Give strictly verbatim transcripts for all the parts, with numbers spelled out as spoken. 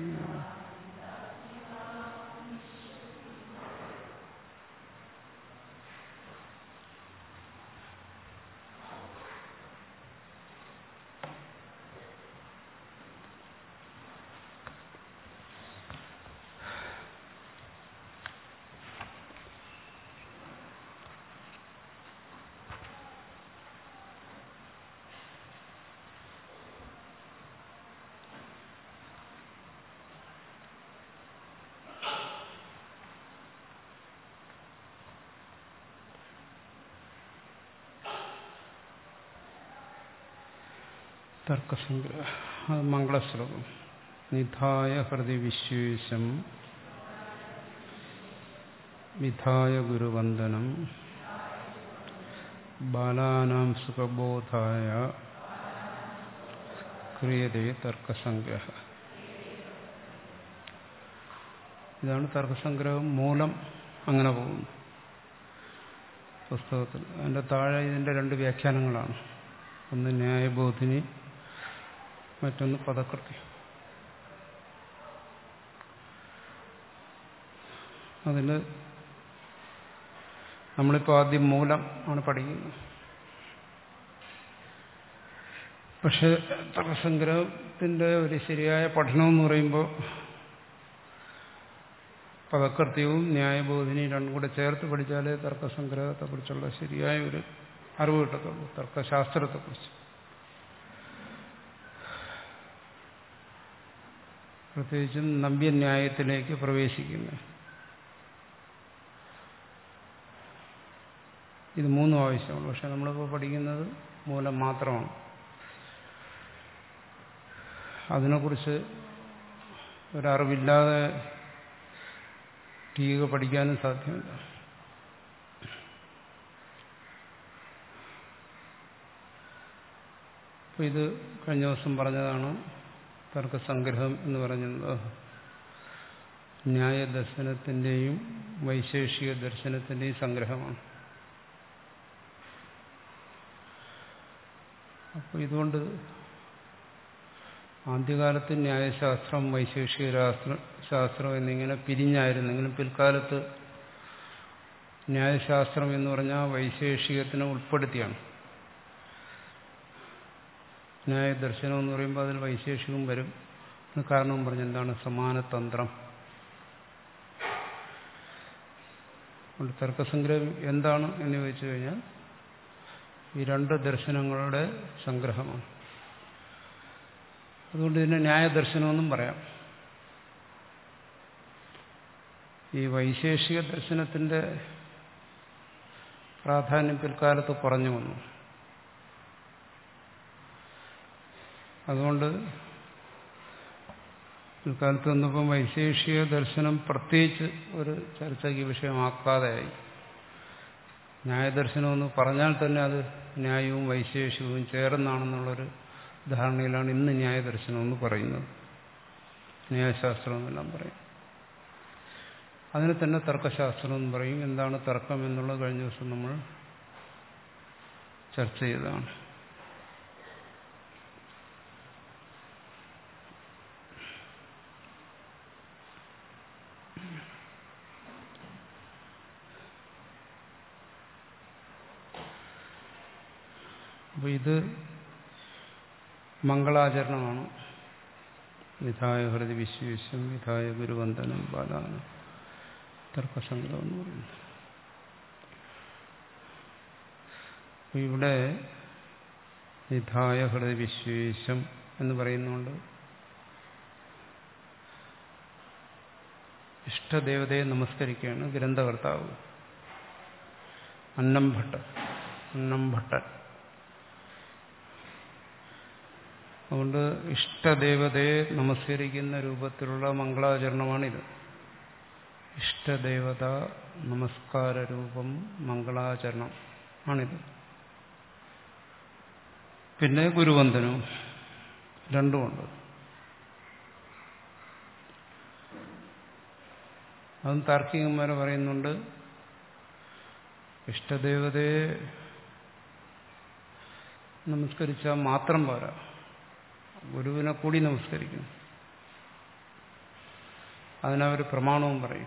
തർക്കസംഗ്രഹ അത് മംഗളശ്ലോകം. നിധായ ഹൃദി വിശ്വേശം വിധായ ഗുരുവന്ദനം ബാലാനാം സുഖബോധായ ക്രിയതേ തർക്കസംഗ്രഹ. ഇതാണ് തർക്കസംഗ്രഹം. മൂലം അങ്ങനെ പോകുന്നു പുസ്തകത്തിൽ. അതിൻ്റെ താഴെ ഇതിൻ്റെ രണ്ട് വ്യാഖ്യാനങ്ങളാണ്. ഒന്ന് ന്യായബോധിനി, മറ്റൊന്ന് പദകൃതി. അതിൽ നമ്മളിപ്പോൾ ആദ്യം മൂലം ആണ് പഠിക്കുന്നത്. പക്ഷെ തർക്കസംഗ്രഹത്തിൻ്റെ ഒരു ശരിയായ പഠനം എന്ന് പറയുമ്പോൾ പദകൃത്യവും ന്യായബോധിനിയും രണ്ടും കൂടെ ചേർത്ത് പഠിച്ചാലേ തർക്കസംഗ്രഹത്തെക്കുറിച്ചുള്ള ശരിയായ ഒരു അറിവ് കിട്ടത്തുള്ളൂ, തർക്കശാസ്ത്രത്തെക്കുറിച്ച്. പ്രത്യേകിച്ചും നവ്യന്യായത്തിലേക്ക് പ്രവേശിക്കുന്നത്. ഇത് മൂന്നും ആവശ്യമാണ്. പക്ഷെ നമ്മളിപ്പോൾ പഠിക്കുന്നത് മൂലം മാത്രമാണ്. അതിനെക്കുറിച്ച് ഒരറിവില്ലാതെ ടീക പഠിക്കാനും സാധ്യമല്ല. അപ്പോൾ ഇത് കഴിഞ്ഞ ദിവസം പറഞ്ഞതാണ്. തർക്കസംഗ്രഹം എന്ന് പറയുന്നത് ന്യായദർശനത്തിൻ്റെയും വൈശേഷിക ദർശനത്തിൻ്റെയും സംഗ്രഹമാണ്. അപ്പോൾ ഇതുകൊണ്ട് ആദ്യകാലത്ത് ന്യായശാസ്ത്രം വൈശേഷിക ശാസ്ത്രം ശാസ്ത്രം എന്നിങ്ങനെ പിരിഞ്ഞായിരുന്നെങ്കിലും പിൽക്കാലത്ത് ന്യായശാസ്ത്രം എന്ന് പറഞ്ഞാൽ വൈശേഷികത്തിനെ ഉൾപ്പെടുത്തിയാണ്. ന്യായദർശനം എന്ന് പറയുമ്പോൾ അതിൽ വൈശേഷികം വരും. കാരണം പറഞ്ഞ എന്താണ്? സമാനതന്ത്രം. തർക്കസംഗ്രഹം എന്താണ് എന്ന് ചോദിച്ചു കഴിഞ്ഞാൽ ഈ രണ്ട് ദർശനങ്ങളുടെ സംഗ്രഹമാണ്. അതുകൊണ്ട് ഇതിനെ ന്യായദർശനമെന്നും പറയാം. ഈ വൈശേഷിക ദർശനത്തിൻ്റെ പ്രാധാന്യം പിൽക്കാലത്ത് കുറഞ്ഞു വന്നു. അതുകൊണ്ട് പിൽക്കാലത്ത് വന്നപ്പം വൈശേഷിക ദർശനം പ്രത്യേകിച്ച് ഒരു ചർച്ചയ്ക്ക് വിഷയമാക്കാതെയായി. ന്യായദർശനമെന്ന് പറഞ്ഞാൽ തന്നെ അത് ന്യായവും വൈശേഷികവും ചേർന്നാണെന്നുള്ളൊരു ധാരണയിലാണ് ഇന്ന് ന്യായദർശനമെന്ന് പറയുന്നത്. ന്യായശാസ്ത്രം എന്നെല്ലാം പറയും. അതിനെ തന്നെ തർക്കശാസ്ത്രം എന്ന് പറയും. എന്താണ് തർക്കം എന്നുള്ളത് കഴിഞ്ഞ ദിവസം നമ്മൾ ചർച്ച ചെയ്തതാണ്. അപ്പോൾ ഇത് മംഗളാചരണമാണ്. വിധായ ഹൃദി വിശ്വേശം വിധായ ഗുരുവന്ദനം ബാലാണ് തർക്കസംഗ്രഹം എന്ന് പറയുന്നത്. അപ്പോൾ ഇവിടെ വിധായ ഹൃദി വിശ്വേശം എന്ന് പറയുന്നുണ്ട്. ഇഷ്ടദേവതയെ നമസ്കരിക്കുകയാണ് ഗ്രന്ഥകർത്താവ് അന്നം ഭട്ടൻ. അന്നം ഭട്ടൻ അതുകൊണ്ട് ഇഷ്ടദേവതയെ നമസ്കരിക്കുന്ന രൂപത്തിലുള്ള മംഗളാചരണമാണിത്. ഇഷ്ടദേവത നമസ്കാര രൂപം മംഗളാചരണം ആണിത്. പിന്നെ ഗുരുവന്ദനവും രണ്ടുമുണ്ട്. അതും താർക്കികന്മാരെ പറയുന്നുണ്ട്. ഇഷ്ടദേവതയെ നമസ്കരിച്ചാൽ മാത്രം പോരാ, ഗുരുവിനെ കൂടി നമസ്കരിക്കണം. അതിനവർ പ്രമാണവും പറയും.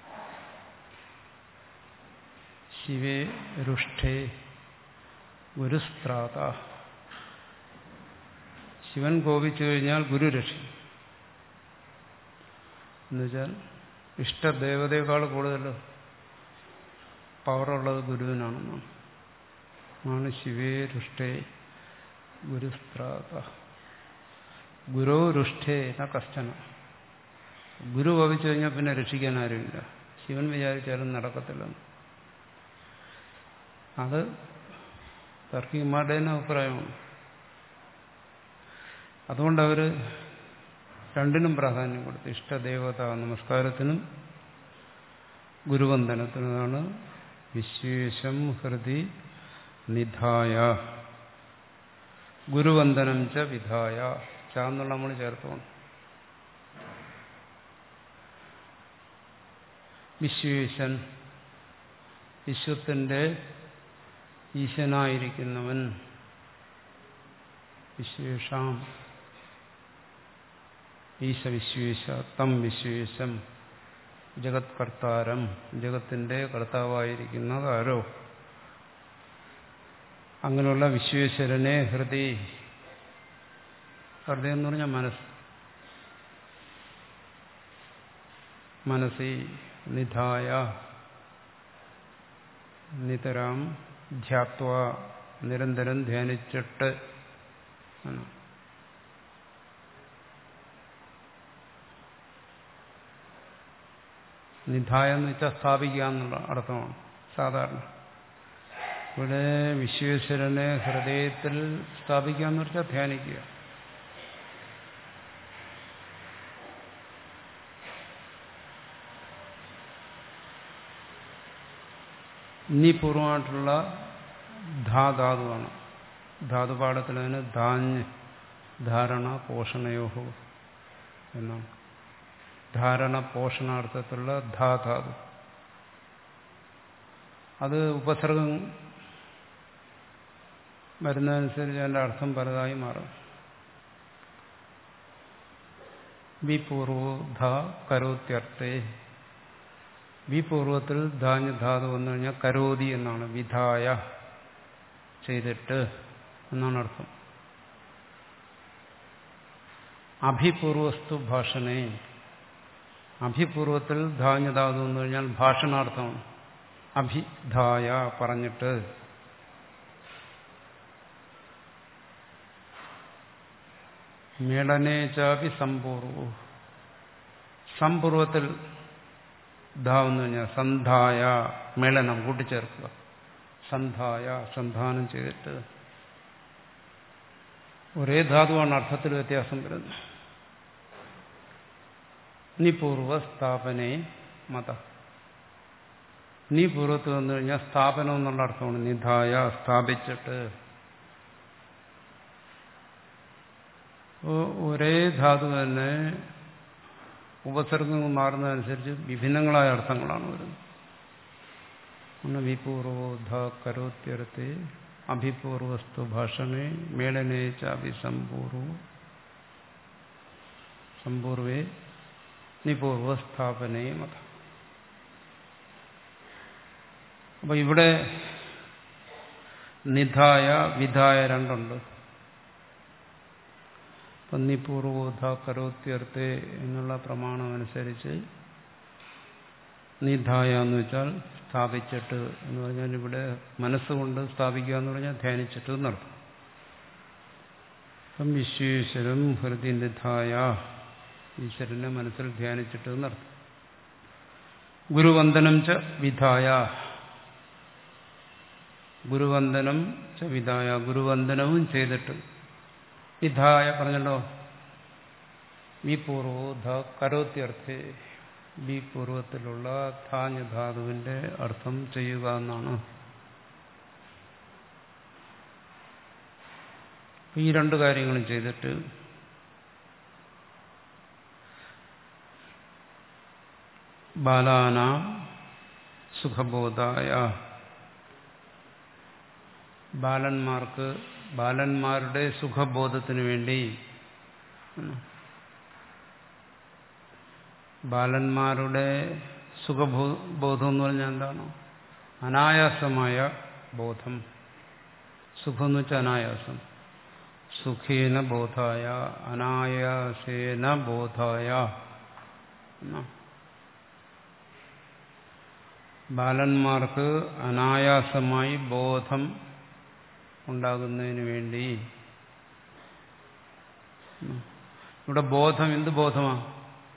ശിവേ രുഷ്ഠേ ഗുരുസ്ത്രാത. ശിവൻ കോപിച്ചു കഴിഞ്ഞാൽ ഗുരു രക്ഷിക്കും. എന്നുവെച്ചാൽ ഇഷ്ടദേവതയേക്കാൾ കൂടുതൽ പവറുള്ളത് ഗുരുവിനാണെന്നാണ്. ആണ് ശിവേ രുഷ്ടേ ഗുരുസ്ത്രാത. ഗുരോ രുഷ്ടേ ന കഷ്ടന. ഗുരു കോപിച്ചു കഴിഞ്ഞാൽ പിന്നെ രക്ഷിക്കാൻ ആരുമില്ല. ശിവൻ വിചാരിച്ചാലും നടക്കത്തില്ലെന്ന്. അത് താർക്കികന്മാരുടെ തന്നെ അഭിപ്രായമാണ്. അതുകൊണ്ടവർ രണ്ടിനും പ്രാധാന്യം കൊടുത്തു. ഇഷ്ടദേവത നമസ്കാരത്തിനും ഗുരുവന്ദനത്തിനുമാണ് വിശ്വേശം ഹൃദി നിധായ ഗുരുവന്ദനം ച വിധായ. ചാന്നുള്ള നമ്മൾ ചേർത്തോണം. വിശ്വേശൻ, വിശ്വത്തിന്റെ ഈശനായിരിക്കുന്നവൻ. വിശ്വേഷാം ഈശ വിശ്വേശ തം വിശ്വേശം ജഗത് കർത്താരം. ജഗത്തിന്റെ കർത്താവായിരിക്കുന്നത് ആരോ അങ്ങനെയുള്ള വിശ്വേശ്വരനെ ഹൃദയ, ഹൃദയം എന്ന് പറഞ്ഞാൽ മനസ്സ്, മനസ്സി നിധായ നിതരാം ധ്യാത്വ നിരന്തരം ധ്യാനിച്ചിട്ട്. നിധായ എന്ന് വെച്ചാൽ സ്ഥാപിക്കുക എന്നുള്ള അർത്ഥമാണ് സാധാരണ. ഇവിടെ വിശ്വേശ്വരനെ ഹൃദയത്തിൽ സ്ഥാപിക്കുക എന്ന് വെച്ചാൽ ധ്യാനിക്കുക. ഇനി പൂർവമായിട്ടുള്ള ധാധാതുവാണ്. ധാതുപാഠത്തിൽ അതിന് ധാന്യ ധാരണ പോഷണയോഹോ എന്നാണ്. ധാരണ പോഷണാർത്ഥത്തിലുള്ള ധാധാതു. അത് ഉപസർഗം വരുന്നതനുസരിച്ച് അതിൻ്റെ അർത്ഥം പലതായി മാറും. വിപൂർവോ ധ കരോത്യർത്ഥേ. വിപൂർവത്തിൽ ധാന്യധാതു വന്നു കഴിഞ്ഞാൽ കരോതി എന്നാണ്. വിധായ ചെയ്തിട്ട് എന്നാണ് അർത്ഥം. അഭിപൂർവസ്തു ഭാഷണേ. അഭിപൂർവത്തിൽ ധാന്യധാതു വന്നു കഴിഞ്ഞാൽ ഭാഷണാർത്ഥമാണ്. അഭിധായ പറഞ്ഞിട്ട്. മേളനേച്ചാപി സമ്പൂർവോ. സമ്പൂർവത്തിൽ ധാ എന്ന് കഴിഞ്ഞാൽ സന്ധായ മേളനം കൂട്ടിച്ചേർക്കുക. സന്ധായ സന്ധാനം ചെയ്തിട്ട്. ഒരേ ധാതുവാണ്, അർത്ഥത്തിൽ വ്യത്യാസം വരുന്നത്. നിപൂർവ സ്ഥാപനേ മത. നീ പൂർവ്വത്ത് വന്നു കഴിഞ്ഞാൽ സ്ഥാപനം എന്നുള്ള അർത്ഥമാണ്. നിധായ സ്ഥാപിച്ചിട്ട്. ഒരേ ധാതു തന്നെ ഉപസർഗങ്ങൾ മാറുന്നതനുസരിച്ച് വിഭിന്നങ്ങളായ അർത്ഥങ്ങളാണ് വരുന്നത്. വിപൂർവോ ധ കരോത്യർത്ഥേ അഭിപൂർവസ്തു ഭാഷണേ മേളനേ ചാഭിസമ്പൂർവോ സമ്പൂർവേ നിപൂർവസ്ഥാപനേ മത. അപ്പൊ ഇവിടെ നിധായ വിധായ രണ്ടുണ്ട്. നിപൂർവോധ കരോത്യർത്ഥേ എന്നുള്ള പ്രമാണം അനുസരിച്ച് നിധായ എന്ന് വെച്ചാൽ സ്ഥാപിച്ചിട്ട് എന്ന് പറഞ്ഞാൽ ഇവിടെ മനസ്സുകൊണ്ട് സ്ഥാപിക്കുക എന്ന് പറഞ്ഞാൽ ധ്യാനിച്ചിട്ട് എന്നർത്ഥം. അപ്പം വിശ്വേശ്വരം ഹൃദയ നിധായ ഈശ്വരനെ മനസ്സിൽ ധ്യാനിച്ചിട്ട് എന്നർത്ഥം. ഗുരുവന്ദനം ച വിധായ. ഗുരുവന്ദനം ച വിധായ ഗുരുവന്ദനവും ചെയ്തിട്ട്. വിധായ പറഞ്ഞല്ലോ. വിപൂർവോ ധ കരോത്യർത്ഥേ. ബി പൂർവത്തിലുള്ള ധാന്യധാതുവിന്റെ അർത്ഥം ചെയ്യുക എന്നാണ്. ഈ രണ്ട് കാര്യങ്ങളും ചെയ്തിട്ട് ബാലാന സുഖബോധായ. ബാലന്മാർക്ക് ബാലന്മാരുടെ സുഖബോധത്തിന് വേണ്ടി ബാലന്മാരുടെ സുഖബോ ബോധം എന്ന് പറഞ്ഞാൽ എന്താണ്? അനായാസമായ ബോധം. സുഖം എന്ന് വെച്ചാൽ അനായാസം. സുഖേന ബോധായ അനായാസേന ബോധായ. ബാലന്മാർക്ക് അനായാസമായി ബോധം ഉണ്ടാകുന്നതിന് വേണ്ടി. ഇവിടെ ബോധം എന്ത് ബോധമാണ്?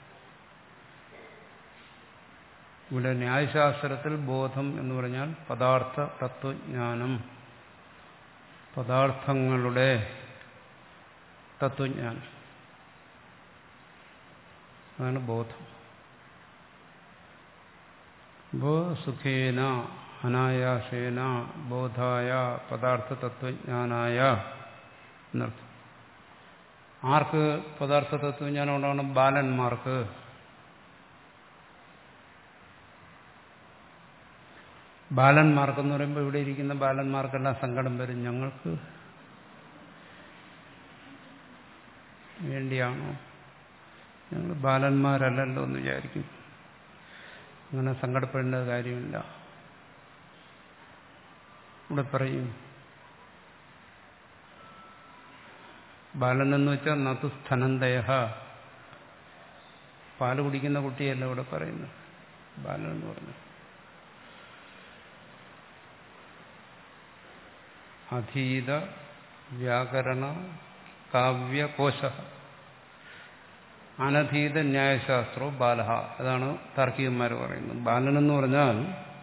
ഇവിടെ ന്യായശാസ്ത്രത്തിൽ ബോധം എന്ന് പറഞ്ഞാൽ പദാർത്ഥ തത്വജ്ഞാനം, പദാർത്ഥങ്ങളുടെ തത്വജ്ഞാനം, അതാണ് ബോധം. ബോ സുഖേന അനായാസേന ബോധായ പദാർത്ഥ തത്വജ്ഞാനായ എന്നർത്ഥം. ആർക്ക് പദാർത്ഥ തത്വജ്ഞാനം ഉണ്ടാവണം? ബാലന്മാർക്ക്. ബാലന്മാർക്കെന്ന് പറയുമ്പോൾ ഇവിടെ ഇരിക്കുന്ന ബാലന്മാർക്കെല്ലാം സങ്കടം വരും. ഞങ്ങൾക്ക് വേണ്ടിയാണോ? ഞങ്ങൾ ബാലന്മാരല്ലല്ലോ എന്ന് വിചാരിക്കും. അങ്ങനെ സങ്കടപ്പെടേണ്ട കാര്യമില്ല. ഇവിടെ പറയും ബാലനെന്ന് വെച്ചാൽ നതു സ്ഥനന്തയ, പാല് കുടിക്കുന്ന കുട്ടിയല്ല ഇവിടെ പറയുന്നത്. ബാലൻ എന്ന് പറഞ്ഞു അധീത വ്യാകരണ കാവ്യകോശ അനധീത ന്യായശാസ്ത്രോ ബാലഹ. അതാണ് താർക്കികന്മാർ പറയുന്നത്. ബാലനെന്ന് പറഞ്ഞാൽ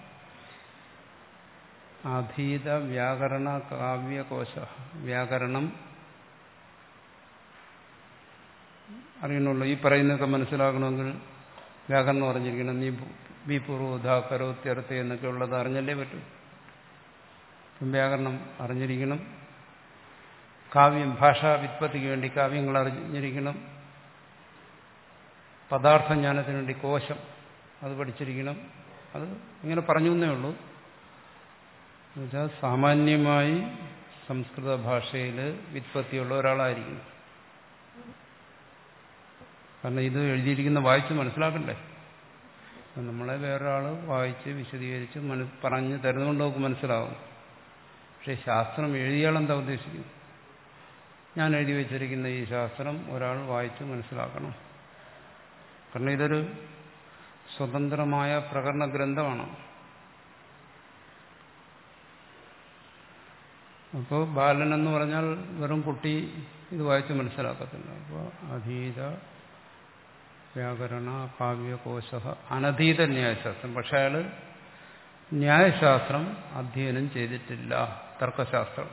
അധീത വ്യാകരണ കാവ്യകോശ. വ്യാകരണം അറിയണമല്ലോ. ഈ പറയുന്നതൊക്കെ മനസ്സിലാക്കണമെങ്കിൽ വ്യാകരണം അറിഞ്ഞിരിക്കണം. നീ ബി പൂർവ്വ കരോത്യർത്ഥ എന്നൊക്കെ ഉള്ളത് അറിഞ്ഞല്ലേ പറ്റൂ. വ്യാകരണം അറിഞ്ഞിരിക്കണം. കാവ്യം ഭാഷാ വ്യുത്പത്തിക്ക് വേണ്ടി കാവ്യങ്ങൾ അറിഞ്ഞിരിക്കണം. പദാർത്ഥജ്ഞാനത്തിന് വേണ്ടി കോശം അത് പഠിച്ചിരിക്കണം. അത് ഇങ്ങനെ പറഞ്ഞു എന്നേ ഉള്ളൂ. എന്നുവെച്ചാൽ സാമാന്യമായി സംസ്കൃത ഭാഷയിൽ വ്യുത്പത്തിയുള്ള ഒരാളായിരിക്കും. കാരണം ഇത് എഴുതിയിരിക്കുന്ന വായിച്ച് മനസ്സിലാക്കണ്ടേ. നമ്മളെ വേറൊരാൾ വായിച്ച് വിശദീകരിച്ച് മനു പറഞ്ഞ് തരുന്നതുകൊണ്ട് നമുക്ക് മനസ്സിലാവും. പക്ഷെ ശാസ്ത്രം എഴുതിയാളെന്താ ഉദ്ദേശിക്കുന്നത്? ഞാൻ എഴുതി വച്ചിരിക്കുന്ന ഈ ശാസ്ത്രം ഒരാൾ വായിച്ച് മനസ്സിലാക്കണം. കാരണം ഇതൊരു സ്വതന്ത്രമായ പ്രകരണ ഗ്രന്ഥമാണ്. അപ്പോൾ ബാലനെന്ന് പറഞ്ഞാൽ വെറും കുട്ടി ഇത് വായിച്ച് മനസ്സിലാക്കത്തില്ല. അപ്പോൾ അധീത വ്യാകരണ കാവ്യകോശ അനധീത ന്യായശാസ്ത്രം. പക്ഷെ അയാൾ ന്യായശാസ്ത്രം അധ്യയനം ചെയ്തിട്ടില്ല, തർക്കശാസ്ത്രം.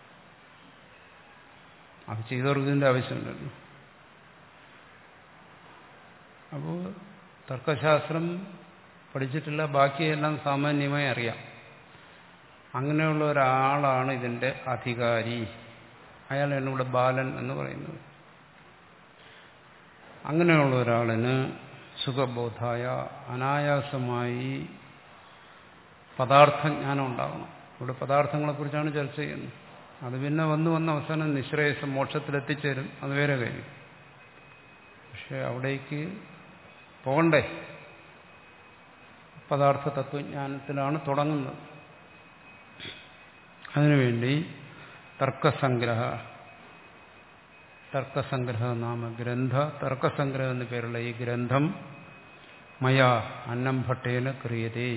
അത് ചെയ്തവർക്ക് ഇതിൻ്റെ ആവശ്യമുണ്ടല്ലോ. അപ്പോൾ തർക്കശാസ്ത്രം പഠിച്ചിട്ടില്ല, ബാക്കിയെല്ലാം സാമാന്യമായി അറിയാം. അങ്ങനെയുള്ള ഒരാളാണ് ഇതിൻ്റെ അധികാരി. അയാളാണ് ഇവിടെ ബാലൻ എന്ന് പറയുന്നത്. അങ്ങനെയുള്ള ഒരാളിന് സുഖബോധായ അനായാസമായി പദാർത്ഥജ്ഞാനം ഉണ്ടാകണം. ഇവിടെ പദാർത്ഥങ്ങളെക്കുറിച്ചാണ് ചർച്ച ചെയ്യുന്നത്. അത് പിന്നെ വന്ന് വന്ന് അവസാനം നിശ്രേയസം മോക്ഷത്തിലെത്തിച്ചേരും, അത് വേറെ കാര്യം. പക്ഷെ അവിടേക്ക് പോകണ്ടേ? പദാർത്ഥ തത്വജ്ഞാനത്തിലാണ് തുടങ്ങുന്നത്. അതിനുവേണ്ടി തർക്കസംഗ്രഹ തർക്കസംഗ്രഹ നാമ ഗ്രന്ഥ തർക്കസംഗ്രഹം എന്ന പേരുള്ള ഈ ഗ്രന്ഥം മയാ അന്നംഭട്ടേന ക്രിയതേ,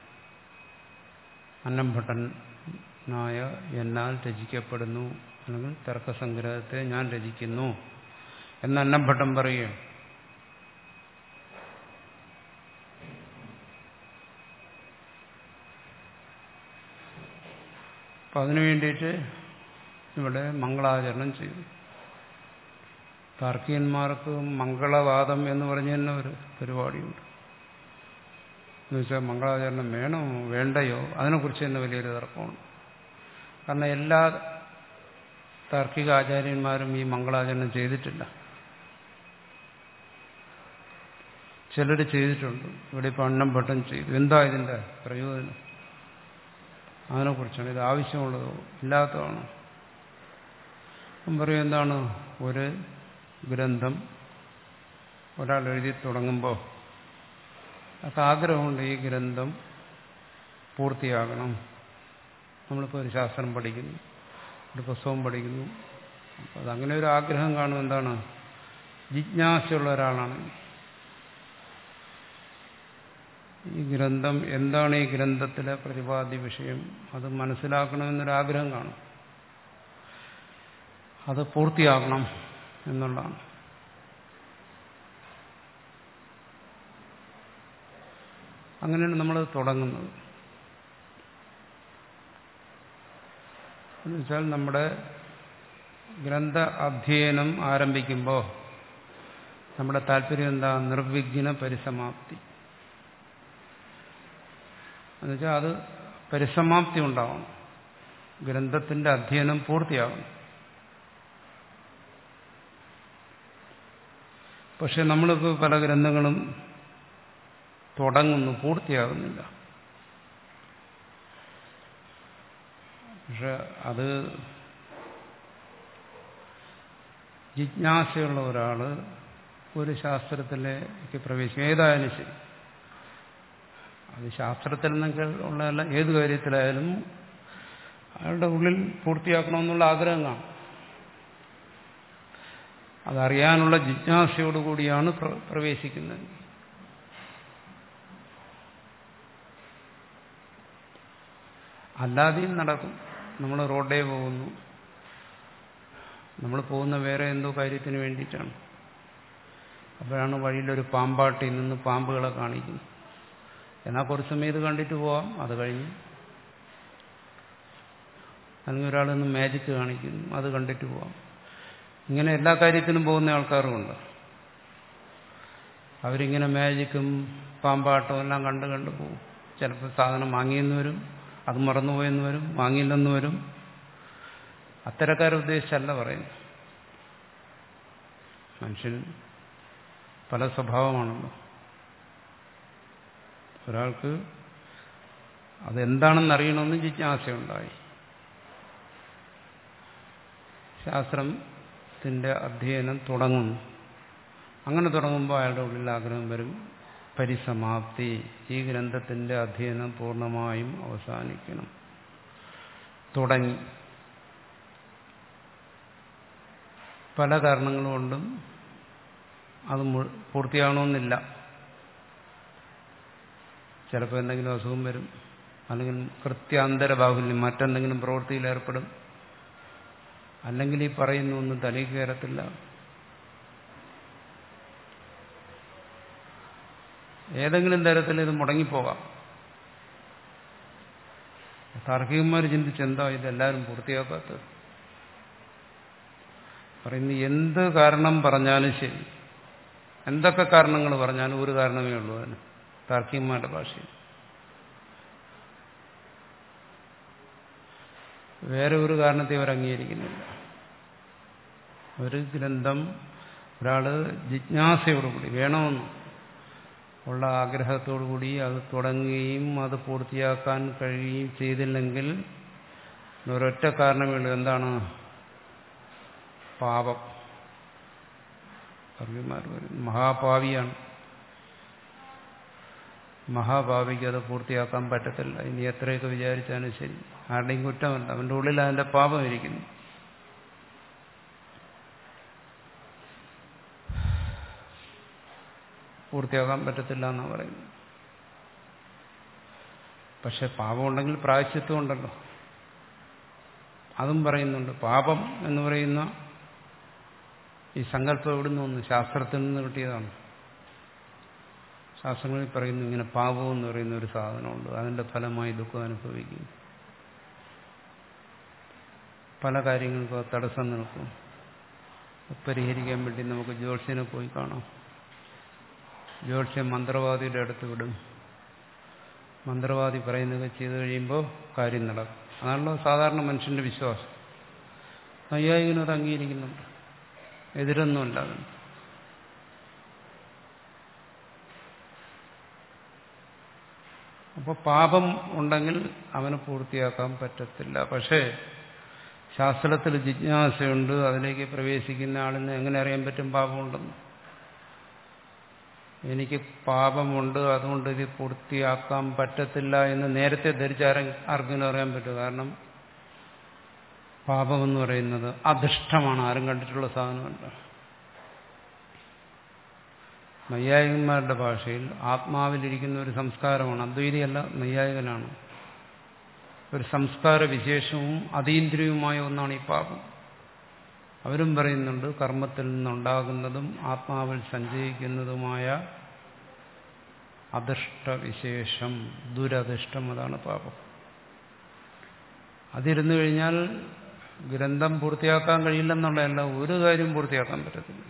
അന്നംഭട്ടനായ എന്നാൽ രചിക്കപ്പെടുന്നു. അല്ലെങ്കിൽ തർക്കസംഗ്രഹത്തെ ഞാൻ രചിക്കുന്നു എന്ന് അന്നംഭട്ടൻ പറയുകയാണ്. അപ്പം അതിനു വേണ്ടിയിട്ട് ഇവിടെ മംഗളാചരണം ചെയ്തു. താർക്കികന്മാർക്ക് മംഗളവാദം എന്ന് പറഞ്ഞു തന്നെ ഒരു പരിപാടിയുണ്ട്. എന്നുവെച്ചാൽ മംഗളാചരണം വേണോ വേണ്ടയോ അതിനെക്കുറിച്ച് തന്നെ വലിയൊരു തർക്കമുണ്ട്. കാരണം എല്ലാ താർക്കിക ആചാര്യന്മാരും ഈ മംഗളാചരണം ചെയ്തിട്ടില്ല. ചിലർ ചെയ്തിട്ടുണ്ട്. ഇവിടെ ഇപ്പം അന്നംഭട്ടൻ ചെയ്തു. എന്താ ഇതിൻ്റെ പ്രയോജനം? അതിനെക്കുറിച്ചാണ്. ഇത് ആവശ്യമുള്ളതോ ഇല്ലാത്തതാണോ? ഞാൻ പറയും, എന്താണ് ഒരു ഗ്രന്ഥം ഒരാൾ എഴുതി തുടങ്ങുമ്പോൾ അതൊക്കെ ആഗ്രഹമുണ്ട് ഈ ഗ്രന്ഥം പൂർത്തിയാകണം. നമ്മളിപ്പോൾ ഒരു ശാസ്ത്രം പഠിക്കുന്നു, ഒരു പുസ്തകം പഠിക്കുന്നു, അപ്പം അതങ്ങനെ ഒരു ആഗ്രഹം കാണും. എന്താണ്? ജിജ്ഞാസയുള്ള ഒരാളാണ് ഈ ഗ്രന്ഥം എന്താണ്, ഈ ഗ്രന്ഥത്തിലെ പ്രതിപാദ്യ വിഷയം, അത് മനസ്സിലാക്കണമെന്നൊരാഗ്രഹം കാണും. അത് പൂർത്തിയാക്കണം എന്നുള്ളതാണ്. അങ്ങനെയാണ് നമ്മൾ തുടങ്ങുന്നത്. എന്നുവെച്ചാൽ നമ്മുടെ ഗ്രന്ഥ അധ്യയനം ആരംഭിക്കുമ്പോൾ നമ്മുടെ താല്പര്യം എന്താ? നിർവിഘ്ന പരിസമാപ്തി. എന്നുവെച്ചാൽ അത് പരിസമാപ്തി ഉണ്ടാവണം, ഗ്രന്ഥത്തിന്റെ അധ്യയനം പൂർത്തിയാകണം. പക്ഷെ നമ്മളിപ്പോൾ പല ഗ്രന്ഥങ്ങളും തുടങ്ങുന്നു, പൂർത്തിയാകുന്നില്ല. പക്ഷെ അത് ജിജ്ഞാസയുള്ള ഒരാൾ ഒരു ശാസ്ത്രത്തിലേക്ക് പ്രവേശിക്കും, ഏതായാലും ശരി, അത് ശാസ്ത്രത്തിൽ നിന്നൊക്കെ ഉള്ളതല്ല, ഏത് കാര്യത്തിലായാലും അയാളുടെ ഉള്ളിൽ പൂർത്തിയാക്കണമെന്നുള്ള ആഗ്രഹം കാണും. അതറിയാനുള്ള ജിജ്ഞാസയോടുകൂടിയാണ് പ്രവേശിക്കുന്നത്. അല്ലാതെയും നടക്കും. നമ്മൾ റോഡേ പോകുന്നു, നമ്മൾ പോകുന്ന വേറെ എന്തോ കാര്യത്തിന് വേണ്ടിയിട്ടാണ്. അപ്പോഴാണ് വഴിയിലൊരു പാമ്പാട്ടി നിന്ന് പാമ്പുകളെ കാണിക്കുന്നത്. എന്നാൽ കുറച്ച് സമയം ഇത് കണ്ടിട്ട് പോവാം, അത് കഴിഞ്ഞ്. അല്ലെങ്കിൽ ഒരാൾ നിന്ന് മാജിക് കാണിക്കുന്നു, അത് കണ്ടിട്ട് പോവാം. ഇങ്ങനെ എല്ലാ കാര്യത്തിനും പോകുന്ന ആൾക്കാരുമുണ്ട്. അവരിങ്ങനെ മാജിക്കും പാമ്പാട്ടവും എല്ലാം കണ്ട് കണ്ട് പോകും. ചിലപ്പോൾ സാധനം വാങ്ങിയെന്ന് വരും, അത് മറന്നുപോയെന്ന് വരും, വാങ്ങിയില്ലെന്ന് വരും. അത്തരക്കാരെ ഉദ്ദേശിച്ചല്ല പറയുന്നു. മനുഷ്യൻ പല സ്വഭാവമാണല്ലോ. ഒരാൾക്ക് അതെന്താണെന്ന് അറിയണമെന്ന് ജിജ്ഞാസയുണ്ടായി. ശാസ്ത്രത്തിന്റെ അധ്യയനം തുടങ്ങുന്നു. അങ്ങനെ തുടങ്ങുമ്പോൾ അയാളുടെ ഉള്ളിൽ ആഗ്രഹം വരും, പരിസമാപ്തി, ഈ ഗ്രന്ഥത്തിന്റെ അധ്യയനം പൂർണ്ണമായും അവസാനിക്കണം. തുടങ്ങി പല കാരണങ്ങൾ കൊണ്ടും അത് പൂർത്തിയാകണമെന്നില്ല. ചിലപ്പോൾ എന്തെങ്കിലും അസുഖം വരും, അല്ലെങ്കിൽ കൃത്യാന്തര ബാഹുല്യം, മറ്റെന്തെങ്കിലും പ്രവൃത്തിയിൽ ഏർപ്പെടും, അല്ലെങ്കിൽ ഈ പറയുന്ന ഒന്നും തലയിൽ കയറത്തില്ല. ഏതെങ്കിലും തരത്തിൽ ഇത് മുടങ്ങിപ്പോകാം. താർക്കികന്മാർ ചിന്തിച്ചെന്താ ഇതെല്ലാവരും പൂർത്തിയാക്കാത്തത്? പറയുന്നു, എന്ത് കാരണം പറഞ്ഞാലും ശരി, എന്തൊക്കെ കാരണങ്ങൾ പറഞ്ഞാലും ഒരു കാരണമേ ഉള്ളൂ അതിന്, താർക്കികന്മാരുടെ ഭാഷയിൽ. വേറെ ഒരു കാരണത്തെ അവർ അംഗീകരിക്കുന്നില്ല. ഒരു ഗ്രന്ഥം ഒരാൾ ജിജ്ഞാസയോടുകൂടി വേണമെന്ന് ഉള്ള ആഗ്രഹത്തോടുകൂടി അത് തുടങ്ങുകയും അത് പൂർത്തിയാക്കാൻ കഴിയുകയും ചെയ്തില്ലെങ്കിൽ ഒരൊറ്റ കാരണമേ ഉള്ളൂ. എന്താണ്? പാപം. കർമ്മിമാർ പറയും മഹാപാവിയാണ്. മഹാഭാവിക്ക് അത് പൂർത്തിയാക്കാൻ പറ്റത്തില്ല. ഇനി എത്രയൊക്കെ വിചാരിച്ചാലും ശരി, ആരുടെയും കുറ്റമല്ല, അവന്റെ ഉള്ളിൽ അതിന്റെ പാപം ഇരിക്കുന്നു. പൂർത്തിയാക്കാൻ പറ്റത്തില്ല എന്നാണ് പറയുന്നത്. പക്ഷെ പാപം ഉണ്ടെങ്കിൽ പ്രായശ്ചിത്വം ഉണ്ടല്ലോ, അതും പറയുന്നുണ്ട്. പാപം എന്ന് പറയുന്ന ഈ സങ്കല്പം എവിടുന്ന് വന്നു? ശാസ്ത്രത്തിൽ നിന്ന് കിട്ടിയതാണ്. ശാസ്ത്രങ്ങളിൽ പറയുന്നു ഇങ്ങനെ പാപം എന്ന് പറയുന്ന ഒരു സാധനമുണ്ട്, അതിന്റെ ഫലമായി ദുഃഖം അനുഭവിക്കും, പല കാര്യങ്ങൾക്കും തടസ്സം നിൽക്കും. പരിഹരിക്കാൻ വേണ്ടി നമുക്ക് ജ്യോത്സ്യനെ പോയി കാണാം. ജ്യോത്സ്യം മന്ത്രവാദിയുടെ അടുത്ത് വിടും. മന്ത്രവാദി പറയുന്നതൊക്കെ ചെയ്തു കഴിയുമ്പോൾ കാര്യം നടക്കും. അതാണല്ലോ സാധാരണ മനുഷ്യന്റെ വിശ്വാസം. നൈയായികനും അത് അംഗീകരിക്കുന്നുണ്ട്, എതിരൊന്നുമല്ല അതിന്. അപ്പോൾ പാപം ഉണ്ടെങ്കിൽ അവന് പൂർത്തിയാക്കാൻ പറ്റത്തില്ല. പക്ഷേ ശാസ്ത്രത്തിൽ ജിജ്ഞാസയുണ്ട്, അതിലേക്ക് പ്രവേശിക്കുന്ന ആളിന് എങ്ങനെ അറിയാൻ പറ്റും പാപമുണ്ടെന്ന്? എനിക്ക് പാപമുണ്ട്, അതുകൊണ്ട് ഇത് പൂർത്തിയാക്കാൻ പറ്റത്തില്ല എന്ന് നേരത്തെ ധരിച്ച ആർക്കെങ്കിലും അറിയാൻ പറ്റും. കാരണം പാപമെന്ന് പറയുന്നത് അധിഷ്ഠമാണ്, ആരും കണ്ടിട്ടുള്ള സാധനമല്ല. നൈയായികന്മാരുടെ ഭാഷയിൽ ആത്മാവിലിരിക്കുന്ന ഒരു സംസ്കാരമാണ്. അദ്വൈതിയല്ല, നൈയായികനാണ്. ഒരു സംസ്കാര വിശേഷവും അതീന്ദ്രിയവുമായ ഒന്നാണ് ഈ പാപം. അവരും പറയുന്നുണ്ട് കർമ്മത്തിൽ നിന്നുണ്ടാകുന്നതും ആത്മാവിൽ സഞ്ചയിക്കുന്നതുമായ അധിഷ്ഠവിശേഷം, ദുരധിഷ്ഠം, അതാണ് പാപം. അതിരുന്നു കഴിഞ്ഞാൽ ഗ്രന്ഥം പൂർത്തിയാക്കാൻ കഴിയില്ലെന്നുള്ളതല്ല, ഒരു കാര്യം പൂർത്തിയാക്കാൻ പറ്റത്തില്ല.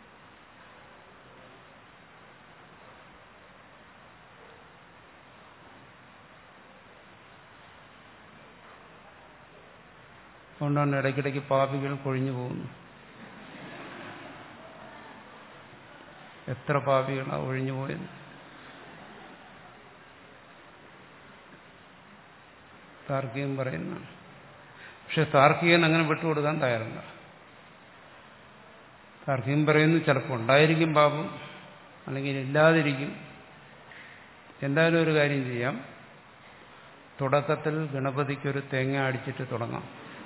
അതുകൊണ്ടാണ് ഇടയ്ക്കിടയ്ക്ക് പാപികൾ കൊഴിഞ്ഞു പോകുന്നു. എത്ര പാപികളാണ് ഒഴിഞ്ഞു പോയത്. താർക്കികൻ പറയുന്നതാണ്. പക്ഷെ താർക്കികൻ അങ്ങനെ വിട്ടുകൊടുക്കാൻ തയ്യാറല്ല. താർക്കികൻ പറയുന്നു ചിലപ്പോൾ ഉണ്ടായിരിക്കും പാപം, അല്ലെങ്കിൽ ഇല്ലാതിരിക്കും. എന്തായാലും ഒരു കാര്യം ചെയ്യാം, തുടക്കത്തിൽ ഗണപതിക്കൊരു തേങ്ങ അടിച്ചിട്ട് തുടങ്ങാം.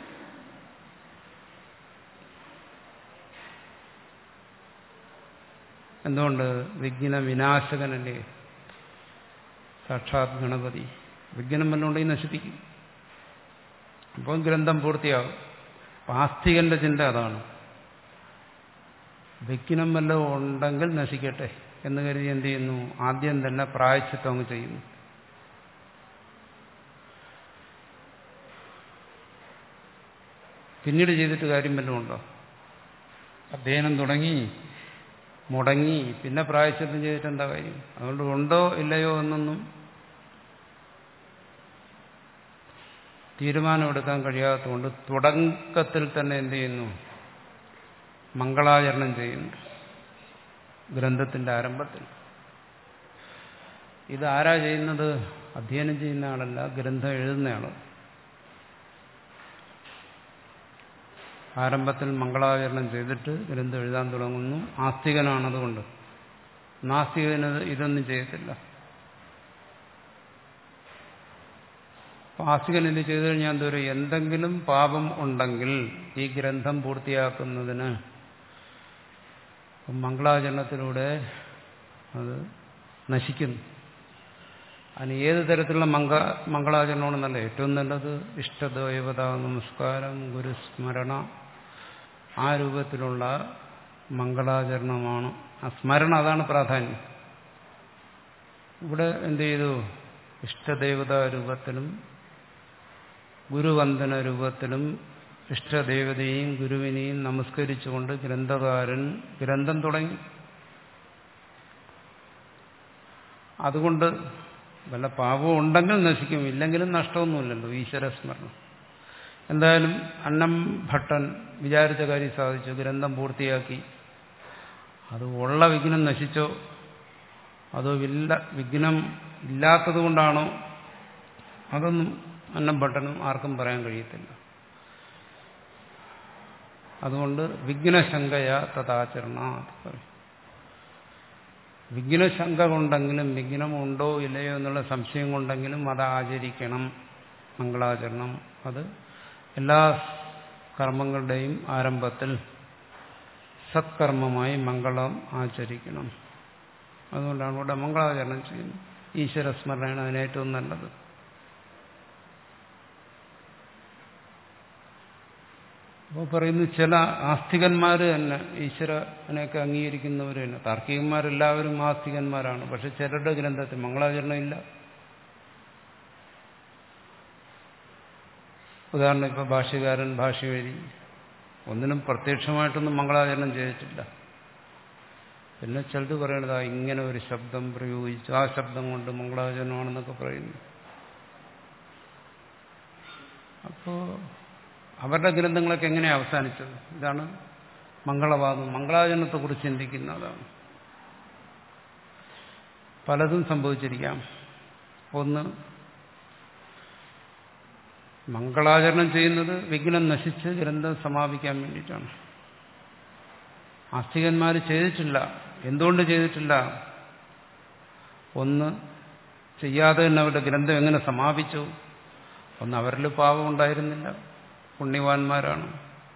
എന്തുകൊണ്ട്? വിഘ്ന വിനാശകനല്ലേ സാക്ഷാത് ഗണപതി. വിഘ്നം വല്ലുണ്ടെങ്കിൽ നശിപ്പിക്കും. അപ്പോൾ ഗ്രന്ഥം പൂർത്തിയാകും. ആസ്തികന്റെ ചിന്ത അതാണ്. വിഘ്നം വല്ലതും ഉണ്ടെങ്കിൽ നശിക്കട്ടെ എന്ന് കരുതി എന്ത് ചെയ്യുന്നു? ആദ്യം തന്നെ പ്രായശ്ചിത്തം അങ്ങ് ചെയ്യുന്നു. പിന്നീട് ചെയ്തിട്ട് കാര്യം വല്ലതും ഉണ്ടോ? അധ്യയനം തുടങ്ങി മുടങ്ങി പിന്നെ പ്രായശ്ചിത്തം ചെയ്തിട്ട് എന്താ കാര്യം? അതുകൊണ്ട് ഉണ്ടോ ഇല്ലയോ എന്നൊന്നും തീരുമാനമെടുക്കാൻ കഴിയാത്തതുകൊണ്ട് തുടക്കത്തിൽ തന്നെ എന്ത് ചെയ്യുന്നു? മംഗളാചരണം ചെയ്യുന്നു ഗ്രന്ഥത്തിന്റെ ആരംഭത്തിൽ. ഇത് ആരാ ചെയ്യുന്നത്? അധ്യയനം ചെയ്യുന്ന ആളല്ല, ഗ്രന്ഥം എഴുതുന്നയാള്. ആരംഭത്തിൽ മംഗളാചരണം ചെയ്തിട്ട് ഗ്രന്ഥം എഴുതാൻ തുടങ്ങുന്നു. ആസ്തികനാണതുകൊണ്ട്. നാസ്തികന് ഇതൊന്നും ചെയ്യത്തില്ല. ആസ്തികൻ ഇത് ചെയ്തു കഴിഞ്ഞാൽ എന്തോരം? എന്തെങ്കിലും പാപം ഉണ്ടെങ്കിൽ ഈ ഗ്രന്ഥം പൂർത്തിയാക്കുന്നതിന് മംഗളാചരണത്തിലൂടെ അത് നശിക്കുന്നു. അതിന് ഏത് തരത്തിലുള്ള മംഗ മംഗളാചരണമാണെന്നല്ല, ഏറ്റവും നല്ലത് ഇഷ്ടദേവത നമസ്കാരം, ഗുരുസ്മരണ, ആ രൂപത്തിലുള്ള മംഗളാചരണമാണ്. ആ സ്മരണ, അതാണ് പ്രാധാന്യം. ഇവിടെ എന്ത് ചെയ്തു? ഇഷ്ടദേവതാ രൂപത്തിലും ഗുരുവന്ദന രൂപത്തിലും ഇഷ്ടദേവതയെയും ഗുരുവിനെയും നമസ്കരിച്ചുകൊണ്ട് ഗ്രന്ഥകാരൻ ഗ്രന്ഥം തുടങ്ങി. അതുകൊണ്ട് വല്ല പാപവും ഉണ്ടെങ്കിൽ നശിക്കും, ഇല്ലെങ്കിലും നഷ്ടമൊന്നുമില്ലല്ലോ. ഈശ്വരസ്മരണം. എന്തായാലും അന്നം ഭട്ടൻ വിചാരിച്ച കാര്യം സാധിച്ചു, ഗ്രന്ഥം പൂർത്തിയാക്കി. അത് ഉള്ള വിഘ്നം നശിച്ചോ അതോ ഇല്ല വിഘ്നം ഇല്ലാത്തത് കൊണ്ടാണോ, അതൊന്നും അന്നം ഭട്ടനും ആർക്കും പറയാൻ കഴിയത്തില്ല. അതുകൊണ്ട് വിഘ്നശങ്കയ തഥാചരണ പറയും. വിഘ്നശങ്ക കൊണ്ടെങ്കിലും, വിഘ്നമുണ്ടോ ഇല്ലയോ എന്നുള്ള സംശയം കൊണ്ടെങ്കിലും അത് ആചരിക്കണം. മംഗളാചരണം അത് എല്ലാ കർമ്മങ്ങളുടെയും ആരംഭത്തിൽ സത്കർമ്മമായി മംഗളം ആചരിക്കണം. അതുകൊണ്ടാണ് ഇവിടെ മംഗളാചരണം ചെയ്യുന്നത്. ഈശ്വരസ്മരണയാണ് അതിനേറ്റവും നല്ലത്. അപ്പോൾ പറയുന്നു, ചില ആസ്തികന്മാർ തന്നെ ഈശ്വരനെയൊക്കെ അംഗീകരിക്കുന്നവർ തന്നെ. താർക്കികന്മാരെല്ലാവരും ആസ്തികന്മാരാണ്. പക്ഷെ ചിലരുടെ ഗ്രന്ഥത്തിൽ മംഗളാചരണം ഇല്ല. ഉദാഹരണം, ഇപ്പോൾ ഭാഷ്യകാരൻ ഭാഷ്യം എഴുതി, ഒന്നിനും പ്രത്യക്ഷമായിട്ടൊന്നും മംഗളാചരണം ചെയ്തിട്ടില്ല. പിന്നെ ചിലത് പറയണതാ ഇങ്ങനെ ഒരു ശബ്ദം പ്രയോഗിച്ചു, ആ ശബ്ദം കൊണ്ട് മംഗളാചരണമാണെന്നൊക്കെ പറയുന്നു. അപ്പോൾ അവരുടെ ഗ്രന്ഥങ്ങളൊക്കെ എങ്ങനെയാണ് അവസാനിച്ചത്? ഇതാണ് മംഗളവാദം. മംഗളാചരണത്തെക്കുറിച്ച് ചിന്തിക്കുന്ന അതാണ്. പലതും സംഭവിച്ചിരിക്കാം. ഒന്ന്, മംഗളാചരണം ചെയ്യുന്നത് വിഘ്നം നശിച്ച് ഗ്രന്ഥം സമാപിക്കാൻ വേണ്ടിയിട്ടാണ്. ആസ്തികന്മാർ ചെയ്തിട്ടില്ല. എന്തുകൊണ്ട് ചെയ്തിട്ടില്ല? ഒന്ന് ചെയ്യാതെ തന്നെ അവരുടെ ഗ്രന്ഥം എങ്ങനെ സമാപിച്ചു? ഒന്ന് അവരിൽ പാപം ഉണ്ടായിരുന്നില്ല, പുണ്യവാന്മാരാണ്,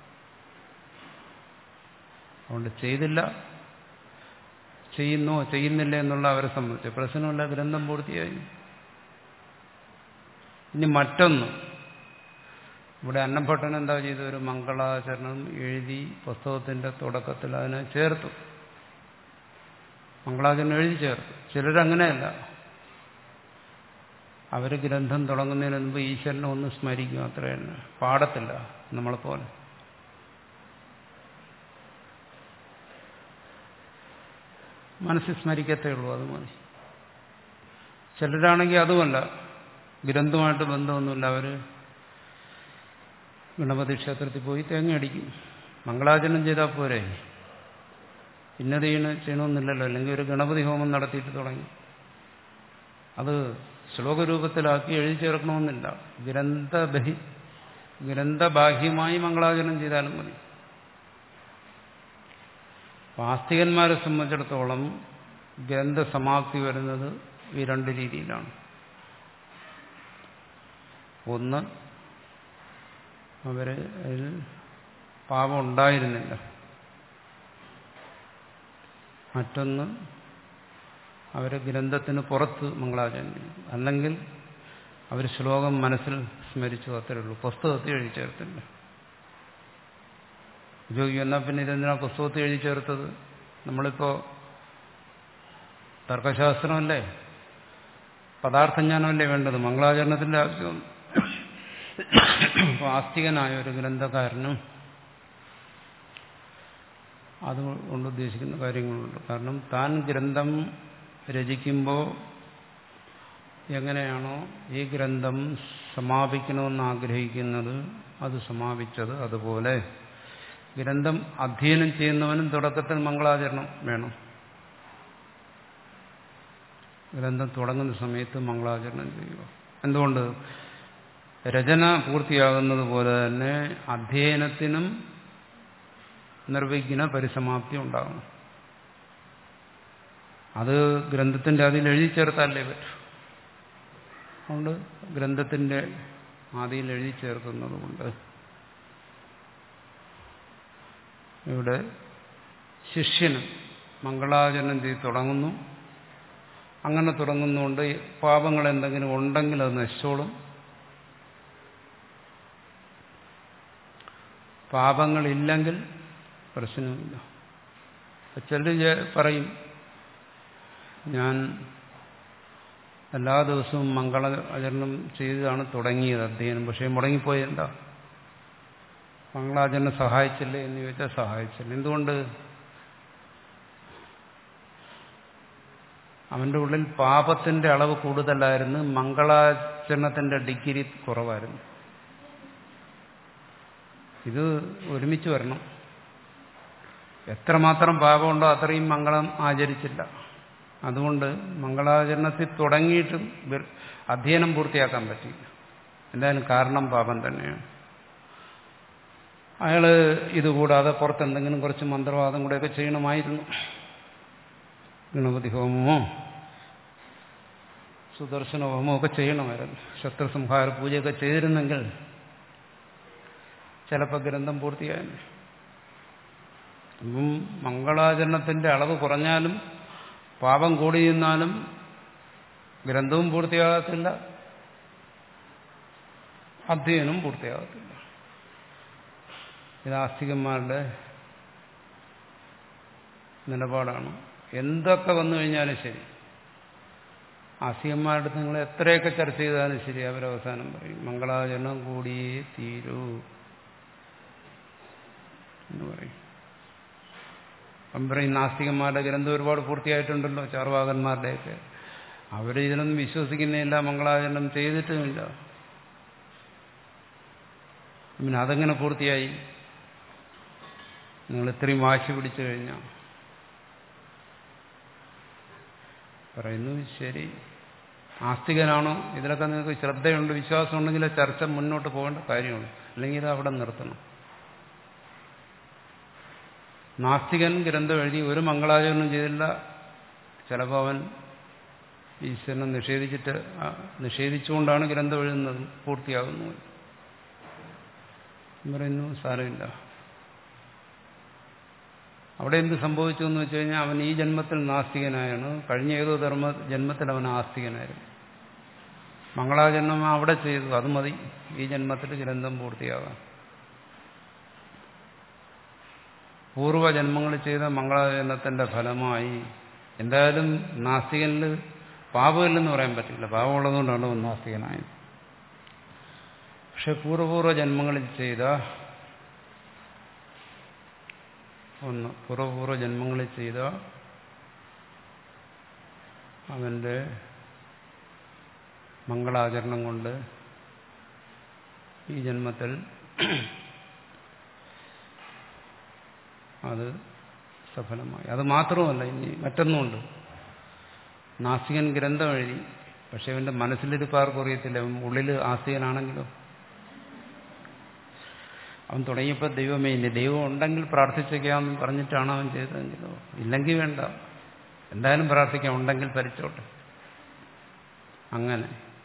അതുകൊണ്ട് ചെയ്തില്ല. ചെയ്യുന്നോ ചെയ്യുന്നില്ല എന്നുള്ള അവരെ സംബന്ധിച്ച് പ്രശ്നമില്ല, ഗ്രന്ഥം പൂർത്തിയായി. ഇനി മറ്റൊന്ന്, ഇവിടെ അന്നഭട്ടൻ എന്താ ചെയ്തു? ഒരു മംഗളാചരണം എഴുതി പുസ്തകത്തിന്റെ തുടക്കത്തിൽ അതിനെ ചേർത്തു. മംഗളാചരണം എഴുതി ചേർത്തു. ചിലരങ്ങനെയല്ല, അവർ ഗ്രന്ഥം തുടങ്ങുന്നതിന് മുമ്പ് ഈശ്വരനെ ഒന്ന് സ്മരിക്കും, അത്ര തന്നെ. പാടത്തില്ല നമ്മളെപ്പോലെ. മനസ്സിൽ സ്മരിക്കത്തേ ഉള്ളൂ, അത് മതി. ചിലരാണെങ്കിൽ അതുമല്ല, ഗ്രന്ഥമായിട്ട് ബന്ധമൊന്നുമില്ല, അവർ ഗണപതി ക്ഷേത്രത്തിൽ പോയി തേങ്ങ അടിക്കും. മംഗളാചരണം ചെയ്താൽ പോരെ, ഇന്നത് ചെയ്യണമെന്നില്ലല്ലോ. അല്ലെങ്കിൽ ഒരു ഗണപതി ഹോമം നടത്തിയിട്ട് തുടങ്ങി, അത് ശ്ലോകരൂപത്തിലാക്കി എഴുതി ചേർക്കണമെന്നില്ല. ഗ്രന്ഥബഹി ഗ്രന്ഥബാഹ്യമായി മംഗളാചരണം ചെയ്താലും മതി. ആസ്തികന്മാരെ സംബന്ധിച്ചിടത്തോളം ഗ്രന്ഥസമാപ്തി വരുന്നത് ഈ രണ്ട് രീതിയിലാണ്. ഒന്ന്, അവര് പാപം ഉണ്ടായിരുന്നില്ല. മറ്റൊന്ന്, അവർ ഗ്രന്ഥത്തിന് പുറത്ത് മംഗളാചരണം ചെയ്തു. അല്ലെങ്കിൽ അവർ ശ്ലോകം മനസ്സിൽ സ്മരിച്ചു, അത്രയേ ഉള്ളൂ. പുസ്തകത്തിൽ എഴുതി ചേർത്തില്ല. ചോദിക്കും, എന്നാൽ പിന്നെ ഇതെന്തിനാ പുസ്തകത്തിൽ എഴുതി ചേർത്തത്? നമ്മളിപ്പോ തർക്കശാസ്ത്രമല്ലേ, പദാർത്ഥജ്ഞാനമല്ലേ വേണ്ടത്, മംഗളാചരണത്തിന്റെ ആവശ്യം. അപ്പോൾ ആസ്തികനായ ഒരു ഗ്രന്ഥകാരനും അതുകൊണ്ട് ഉദ്ദേശിക്കുന്ന കാര്യങ്ങളുണ്ട്. കാരണം താൻ ഗ്രന്ഥം രചിക്കുമ്പോൾ എങ്ങനെയാണോ ഈ ഗ്രന്ഥം സമാപിക്കണമെന്ന് ആഗ്രഹിക്കുന്നത് അത് സമാപിച്ചത്, അതുപോലെ ഗ്രന്ഥം അധ്യയനം ചെയ്യുന്നവനും തുടക്കത്തിൽ മംഗളാചരണം വേണം. ഗ്രന്ഥം തുടങ്ങുന്ന സമയത്ത് മംഗളാചരണം ചെയ്യുക. എന്തുകൊണ്ട്? രചന പൂർത്തിയാകുന്നത് പോലെ തന്നെ അധ്യയനത്തിനും നിർവിഘ്ന പരിസമാപ്തി ഉണ്ടാകണം. അത് ഗ്രന്ഥത്തിന്റെ അതിൽ എഴുതി ചേർത്താലേ പറ്റൂ. അതുകൊണ്ട് ഗ്രന്ഥത്തിന്റെ ആദിയിൽ എഴുതി ചേർക്കുന്നത് കൊണ്ട് ഇവിടെ ശിഷ്യന് മംഗളാചരണം ചെയ്ത് തുടങ്ങുന്നു. അങ്ങനെ തുടങ്ങുന്നതുകൊണ്ട് പാപങ്ങൾ എന്തെങ്കിലും ഉണ്ടെങ്കിൽ അത് നശിച്ചോളും. പാപങ്ങളില്ലെങ്കിൽ പ്രശ്നമില്ല. ചിലർ പറയും, ഞാൻ എല്ലാ ദിവസവും മംഗളാചരണം ചെയ്താണ് തുടങ്ങിയത് അധ്യയനം, പക്ഷേ മുടങ്ങിപ്പോയെന്താ? മംഗളാചരണം സഹായിച്ചില്ലേ എന്ന് ചോദിച്ചാൽ സഹായിച്ചില്ല. എന്തുകൊണ്ട്? അവന്റെ ഉള്ളിൽ പാപത്തിന്റെ അളവ് കൂടുതലായിരുന്നു, മംഗളാചരണത്തിന്റെ ഡിഗ്രി കുറവായിരുന്നു. ഇത് ഒരുമിച്ച് വരണം. എത്രമാത്രം പാപമുണ്ടോ അത്രയും മംഗളം ആചരിച്ചില്ല. അതുകൊണ്ട് മംഗളാചരണത്തിൽ തുടങ്ങിയിട്ടും അധ്യയനം പൂർത്തിയാക്കാൻ പറ്റില്ല. എന്തായാലും കാരണം പാപം തന്നെയാണ്. അയാള് ഇതുകൂടാതെ പുറത്തെന്തെങ്കിലും കുറച്ച് മന്ത്രവാദം കൂടെയൊക്കെ ചെയ്യണമായിരുന്നു. ഗണപതി ഹോമമോ സുദർശന ഹോമമോ ഒക്കെ ചെയ്യണമായിരുന്നു. ശത്രുസംഹാര പൂജയൊക്കെ ചെയ്തിരുന്നെങ്കിൽ ചിലപ്പോൾ ഗ്രന്ഥം പൂർത്തിയായിരുന്നു. അപ്പം മംഗളാചരണത്തിന്റെ അളവ് കുറഞ്ഞാലും പാപം കൂടി നിന്നാലും ഗ്രന്ഥവും പൂർത്തിയാകത്തില്ല, അധ്യയനവും പൂർത്തിയാകത്തില്ല. ഇത് ആസ്തികന്മാരുടെ നിലപാടാണ്. എന്തൊക്കെ വന്നു കഴിഞ്ഞാലും ശരി, ആസ്തികന്മാരുടെ അടുത്ത് നിങ്ങൾ എത്രയൊക്കെ ചർച്ച ചെയ്താലും ശരി, അവരവസാനം പറയും മംഗളാചരണം കൂടിയേ തീരൂ എന്ന് പറയും. അപ്പം പറയും നാസ്തികന്മാരുടെ ഗ്രന്ഥം ഒരുപാട് പൂർത്തിയായിട്ടുണ്ടല്ലോ, ചാർവാകന്മാരുടെയൊക്കെ. അവരിതിലൊന്നും വിശ്വസിക്കുന്നില്ല, മംഗളാചരണം ചെയ്തിട്ടുമില്ല. പിന്നെ അതെങ്ങനെ പൂർത്തിയായി? നിങ്ങൾ ഇത്രയും വാശി പിടിച്ചു കഴിഞ്ഞാൽ പറയുന്നു, ശരി, ആസ്തികനാണോ? ഇതിലൊക്കെ നിങ്ങൾക്ക് ശ്രദ്ധയുണ്ട്, വിശ്വാസമുണ്ടെങ്കിൽ ചർച്ച മുന്നോട്ട് പോകേണ്ട കാര്യമാണ്. അല്ലെങ്കിൽ ഇത് അവിടെ നിർത്തണം. നാസ്തികൻ ഗ്രന്ഥം എഴുതി ഒരു മംഗളാചരണം ചെയ്തില്ല, ചിലപ്പോൾ അവൻ ഈശ്വരനെ നിഷേധിച്ചിട്ട് നിഷേധിച്ചുകൊണ്ടാണ് ഗ്രന്ഥം എഴുതുന്നത്, പൂർത്തിയാകുന്നത്. പറയുന്നു സാരമില്ല. അവിടെ എന്ത് സംഭവിച്ചു എന്ന് വെച്ച് കഴിഞ്ഞാൽ അവൻ ഈ ജന്മത്തിൽ നാസ്തികനായാണ്, കഴിഞ്ഞ ഏതോ ധർമ്മ ജന്മത്തിൽ അവൻ ആസ്തികനായിരുന്നു. മംഗളാചരണം അവിടെ ചെയ്തു, അത് മതി ഈ ജന്മത്തിൽ ഗ്രന്ഥം പൂർത്തിയാകാം. പൂർവ്വജന്മങ്ങളിൽ ചെയ്ത മംഗളാചരണത്തിന്റെ ഫലമായി എന്തായാലും നാസ്തികനിൽ പാപമില്ലെന്ന് പറയാൻ പറ്റില്ല, പാപമുള്ളതുകൊണ്ടാണ് അവൻ നാസ്തികനായത്. പക്ഷെ പൂർവ്വപൂർവ്വ ജന്മങ്ങളിൽ ചെയ്ത ഒന്ന് പൂർവ്വപൂർവ്വ ജന്മങ്ങളിൽ ചെയ്ത അവന്റെ മംഗളാചരണം കൊണ്ട് ഈ ജന്മത്തിൽ അത് സഫലമായി. അത് മാത്രമല്ല, ഇനി മറ്റൊന്നുമുണ്ട്. നാസ്തികൻ ഗ്രന്ഥം എഴുതി, പക്ഷെ അവന്റെ മനസ്സിലിരിപ്പ് ആർക്കും അറിയത്തില്ല. അവൻ ഉള്ളിൽ ആസ്തികനാണെങ്കിലോ, അവൻ തുടങ്ങിയപ്പോൾ ദൈവമേ ഇനി ദൈവം ഉണ്ടെങ്കിൽ പ്രാർത്ഥിച്ചേക്കാമെന്ന് പറഞ്ഞിട്ടാണ് അവൻ ചെയ്തതെങ്കിലോ, ഇല്ലെങ്കിൽ വേണ്ട, എന്തായാലും പ്രാർത്ഥിക്കാം, ഉണ്ടെങ്കിൽ ഭരിച്ചോട്ടെ. അങ്ങനെ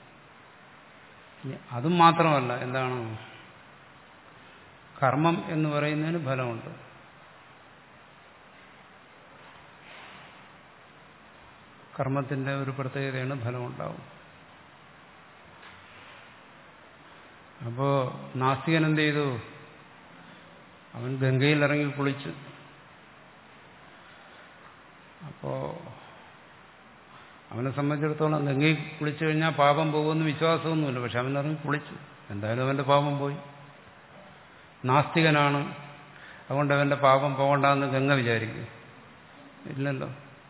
അതും മാത്രമല്ല, എന്താണ് കർമ്മം എന്ന് പറയുന്നതിന് ഫലമുണ്ട്. കർമ്മത്തിന്റെ ഒരു പ്രത്യേകതയാണ് ഫലമുണ്ടാവും. അപ്പോ നാസ്തികൻ എന്ത് ചെയ്തു? അവൻ ഗംഗയിൽ ഇറങ്ങി കുളിച്ചു. അപ്പോ അവനെ സംബന്ധിച്ചിടത്തോളം ഗംഗയിൽ കുളിച്ചു കഴിഞ്ഞാൽ പാപം പോകുമെന്ന് വിശ്വാസമൊന്നുമില്ല. പക്ഷെ അവനിറങ്ങി കുളിച്ചു, എന്തായാലും അവന്റെ പാപം പോയി. നാസ്തികനാണ്, അതുകൊണ്ട് അവന്റെ പാപം പോകണ്ടെന്ന് ഗംഗ വിചാരിക്കും? ഇല്ലല്ലോ.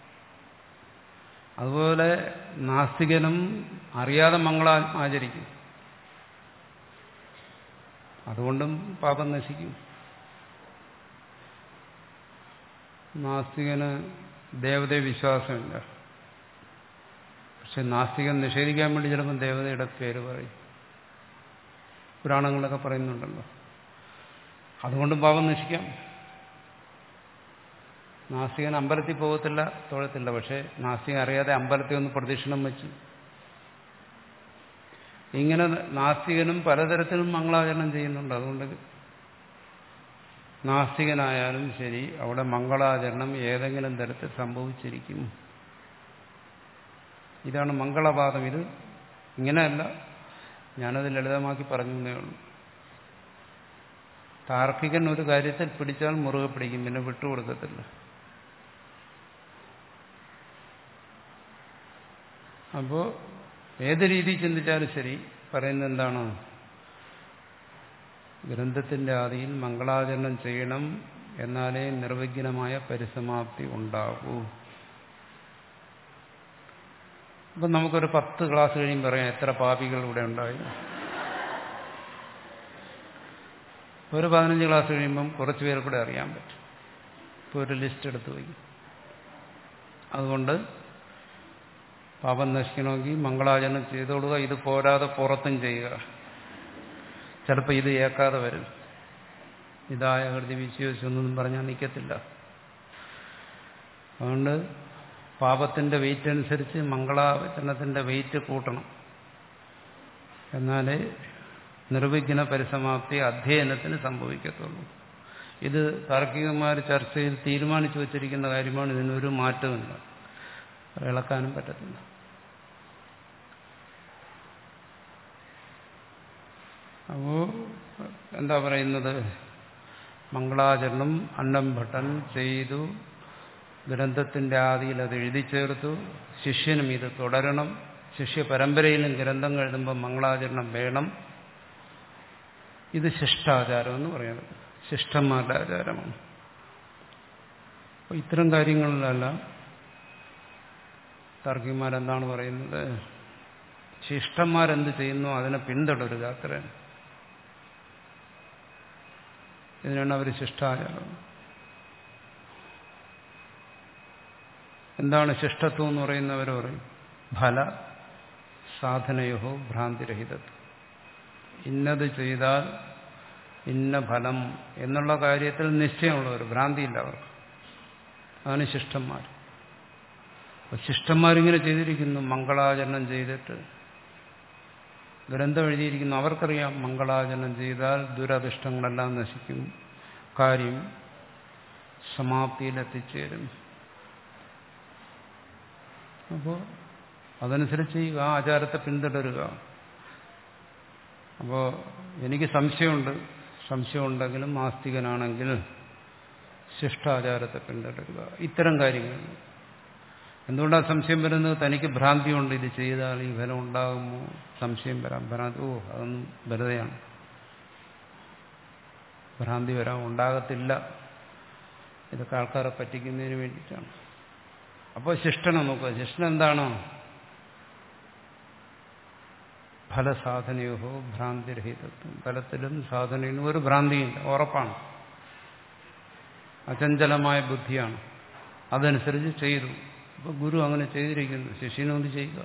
അതുപോലെ നാസ്തികനും അറിയാതെ മംഗളം ആചരിക്കും, അതുകൊണ്ടും പാപം നശിക്കും. നാസ്തികന് ദേവതയെ വിശ്വാസമില്ല, പക്ഷെ നാസ്തികൻ നിഷേധിക്കാൻ വേണ്ടി ചിലപ്പോൾ ദേവതയുടെ പേര് പറയും. പുരാണങ്ങളൊക്കെ പറയുന്നുണ്ടല്ലോ, അതുകൊണ്ടും പാപം നശിക്കാം. നാസ്തികൻ അമ്പലത്തിൽ പോകത്തില്ല, തൊഴത്തില്ല, പക്ഷെ നാസ്തികൻ അറിയാതെ അമ്പലത്തിൽ ഒന്ന് പ്രദക്ഷിണം വെച്ചു. ഇങ്ങനെ നാസ്തികനും പലതരത്തിലും മംഗളാചരണം ചെയ്യുന്നുണ്ട്. അതുകൊണ്ട് നാസ്തികനായാലും ശരി, അവിടെ മംഗളാചരണം ഏതെങ്കിലും തരത്തിൽ സംഭവിച്ചിരിക്കും. ഇതാണ് മംഗളവാദം. ഇത് ഇങ്ങനെയല്ല, ഞാനത് ലളിതമാക്കി പറഞ്ഞേ ഉള്ളൂ. താർക്കികൻ ഒരു കാര്യത്തിൽ പിടിച്ചാൽ മുറുകെ പിടിക്കും, പിന്നെ വിട്ടുകൊടുക്കത്തില്ല. അപ്പോൾ ഏത് രീതിയിൽ ചിന്തിച്ചാലും ശരി, പറയുന്നത് എന്താണ്? ഗ്രന്ഥത്തിന്റെ ആദിയിൽ മംഗളാചരണം ചെയ്യണം, എന്നാലേ നിർവിഘ്നമായ പരിസമാപ്തി ഉണ്ടാകൂ. അപ്പം നമുക്കൊരു പത്ത് ക്ലാസ് കഴിയുമ്പോൾ പറയാം എത്ര പാപികൾ ഇവിടെ ഉണ്ടായി. ഒരു പതിനഞ്ച് ക്ലാസ് കഴിയുമ്പം കുറച്ച് പേർ കൂടെ അറിയാൻ പറ്റും. ഇപ്പോൾ ഒരു ലിസ്റ്റ് എടുത്തു വയ്ക്കും. അതുകൊണ്ട് പാപം നശിക്കണമെങ്കിൽ മംഗളാചരണം ചെയ്തോളുക. ഇത് പോരാതെ പുറത്തും ചെയ്യുക. ചിലപ്പോൾ ഇത് ഏക്കാതെ വരും. ഇതായ ഹൃദയ വിശ്വസിച്ചൊന്നും പറഞ്ഞാൽ നിൽക്കത്തില്ല. അതുകൊണ്ട് പാപത്തിന്റെ വെയിറ്റ് അനുസരിച്ച് മംഗളാചരണത്തിന്റെ വെയിറ്റ് കൂട്ടണം, എന്നാലേ നിർവിഘ്ന പരിസമാപ്തി അധ്യയനത്തിന് സംഭവിക്കത്തുള്ളൂ. ഇത് താർക്കികന്മാർ ചർച്ചയിൽ തീരുമാനിച്ചു വച്ചിരിക്കുന്ന കാര്യമാണ്. ഇതിനൊരു മാറ്റമില്ല, ഇളക്കാനും പറ്റത്തില്ല. അപ്പോ എന്താ പറയുന്നത്? മംഗളാചരണം അന്നം ഭട്ടൻ ചെയ്തു, ഗ്രന്ഥത്തിന്റെ ആദിയിൽ അത് എഴുതി ചേർത്തു. ശിഷ്യനും ഇത് തുടരണം. ശിഷ്യ പരമ്പരയിലും ഗ്രന്ഥങ്ങൾ എഴുതുമ്പോൾ മംഗളാചരണം വേണം. ഇത് ശിഷ്ടാചാരം എന്ന് പറയുന്നത്, ശിഷ്ടന്മാരുടെ ആചാരമാണ്. അപ്പോൾ ഇത്തരം കാര്യങ്ങളിലെല്ലാം താർക്കികന്മാരെന്താണ് പറയുന്നത്? ശിഷ്ടന്മാരെന്ത് ചെയ്യുന്നു അതിനെ പിന്തുടരുക, അത്രയാണ്. ഇതിനാണ് അവർ ശിഷ്ടാചാരം. എന്താണ് ശിഷ്ടത്വം എന്ന് പറയുന്നവർ പറയും? ഫല സാധനയോ ഭ്രാന്തിരഹിതത്വം. ഇന്നത് ചെയ്താൽ ഇന്ന ഫലം എന്നുള്ള കാര്യത്തിൽ നിശ്ചയമുള്ളവർ, ഭ്രാന്തിയില്ല അവർക്ക്. അതാണ് ശിഷ്ടന്മാർ. അപ്പൊ ശിഷ്ടന്മാരിങ്ങനെ ചെയ്തിരിക്കുന്നു, മംഗളാചരണം ചെയ്തിട്ട് ഗ്രന്ഥം എഴുതിയിരിക്കുന്നു. അവർക്കറിയാം മംഗളാചരണം ചെയ്താൽ ദുരധിഷ്ടങ്ങളെല്ലാം നശിക്കും, കാര്യം സമാപ്തിയിലെത്തിച്ചേരും. അപ്പോൾ അതനുസരിച്ച് ചെയ്യുക, ആ ആചാരത്തെ പിന്തുടരുക. അപ്പോൾ എനിക്ക് സംശയമുണ്ട്, സംശയമുണ്ടെങ്കിലും ആസ്തികനാണെങ്കിൽ ശിഷ്ടാചാരത്തെ പിന്തുടരുക. ഇത്തരം കാര്യങ്ങൾ. എന്തുകൊണ്ടാണ് സംശയം വരുന്നത്? തനിക്ക് ഭ്രാന്തിയുണ്ട്, ഇത് ചെയ്താൽ ഈ ഫലം ഉണ്ടാകുമോ, സംശയം വരാം. ഭ്രാന്തി, ഓ അതൊന്നും വെറുതെയാണ്, ഭ്രാന്തി വരാം, ഉണ്ടാകത്തില്ല, ഇതൊക്കെ ആൾക്കാരെ പറ്റിക്കുന്നതിന് വേണ്ടിയിട്ടാണ്. അപ്പോൾ ശിഷ്ടനെ നോക്കുക. ശിഷ്ടൻ എന്താണോ? ഫലസാധനയോ ഭ്രാന്തിരഹിതത്വം. ഫലത്തിലും സാധനയിലും ഒരു ഭ്രാന്തിയില്ല, ഉറപ്പാണ്, അചഞ്ചലമായ ബുദ്ധിയാണ്. അതനുസരിച്ച് ചെയ്തു. അപ്പോൾ ഗുരു അങ്ങനെ ചെയ്തിരിക്കുന്നു, ശിഷ്യനൊന്ന് ചെയ്യുക.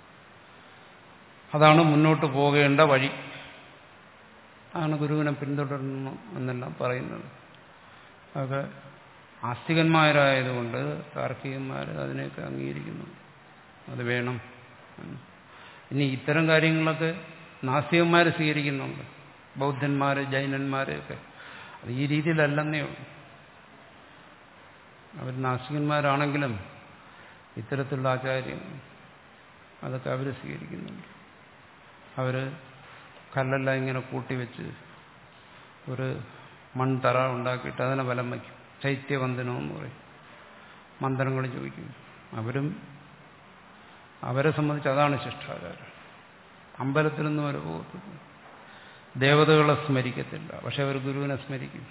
അതാണ് മുന്നോട്ട് പോകേണ്ട വഴി. ആണ് ഗുരുവിനെ പിന്തുടരണം എന്നെല്ലാം പറയുന്നത്. അതൊക്കെ ആസ്തികന്മാരായതുകൊണ്ട് താർക്കികന്മാർ അതിനെയൊക്കെ അംഗീകരിക്കുന്നു, അത് വേണം. ഇനി ഇത്തരം കാര്യങ്ങളൊക്കെ നാസ്തികന്മാർ സ്വീകരിക്കുന്നുണ്ട്, ബൗദ്ധന്മാർ, ജൈനന്മാരെയൊക്കെ. അത് ഈ രീതിയിലല്ലെന്നേ ഉള്ളൂ. അവർ നാസ്തികന്മാരാണെങ്കിലും ഇത്തരത്തിലുള്ള ആചാര്യം അതൊക്കെ അവർ സ്വീകരിക്കുന്നുണ്ട്. അവർ കല്ലെല്ലാം ഇങ്ങനെ കൂട്ടിവെച്ച് ഒരു മൺതറ ഉണ്ടാക്കിയിട്ട് അതിനെ ബലം വയ്ക്കും, ചൈത്യവന്ദനം എന്ന് പറയും, മന്ത്രങ്ങൾ ചോദിക്കും. അവരും അവരെ സംബന്ധിച്ച് അതാണ് ശിഷ്ടാചാരം. അമ്പലത്തിലൊന്നും അവർ പോകത്തില്ല, ദേവതകളെ സ്മരിക്കത്തില്ല, പക്ഷെ അവർ ഗുരുവിനെ സ്മരിക്കും.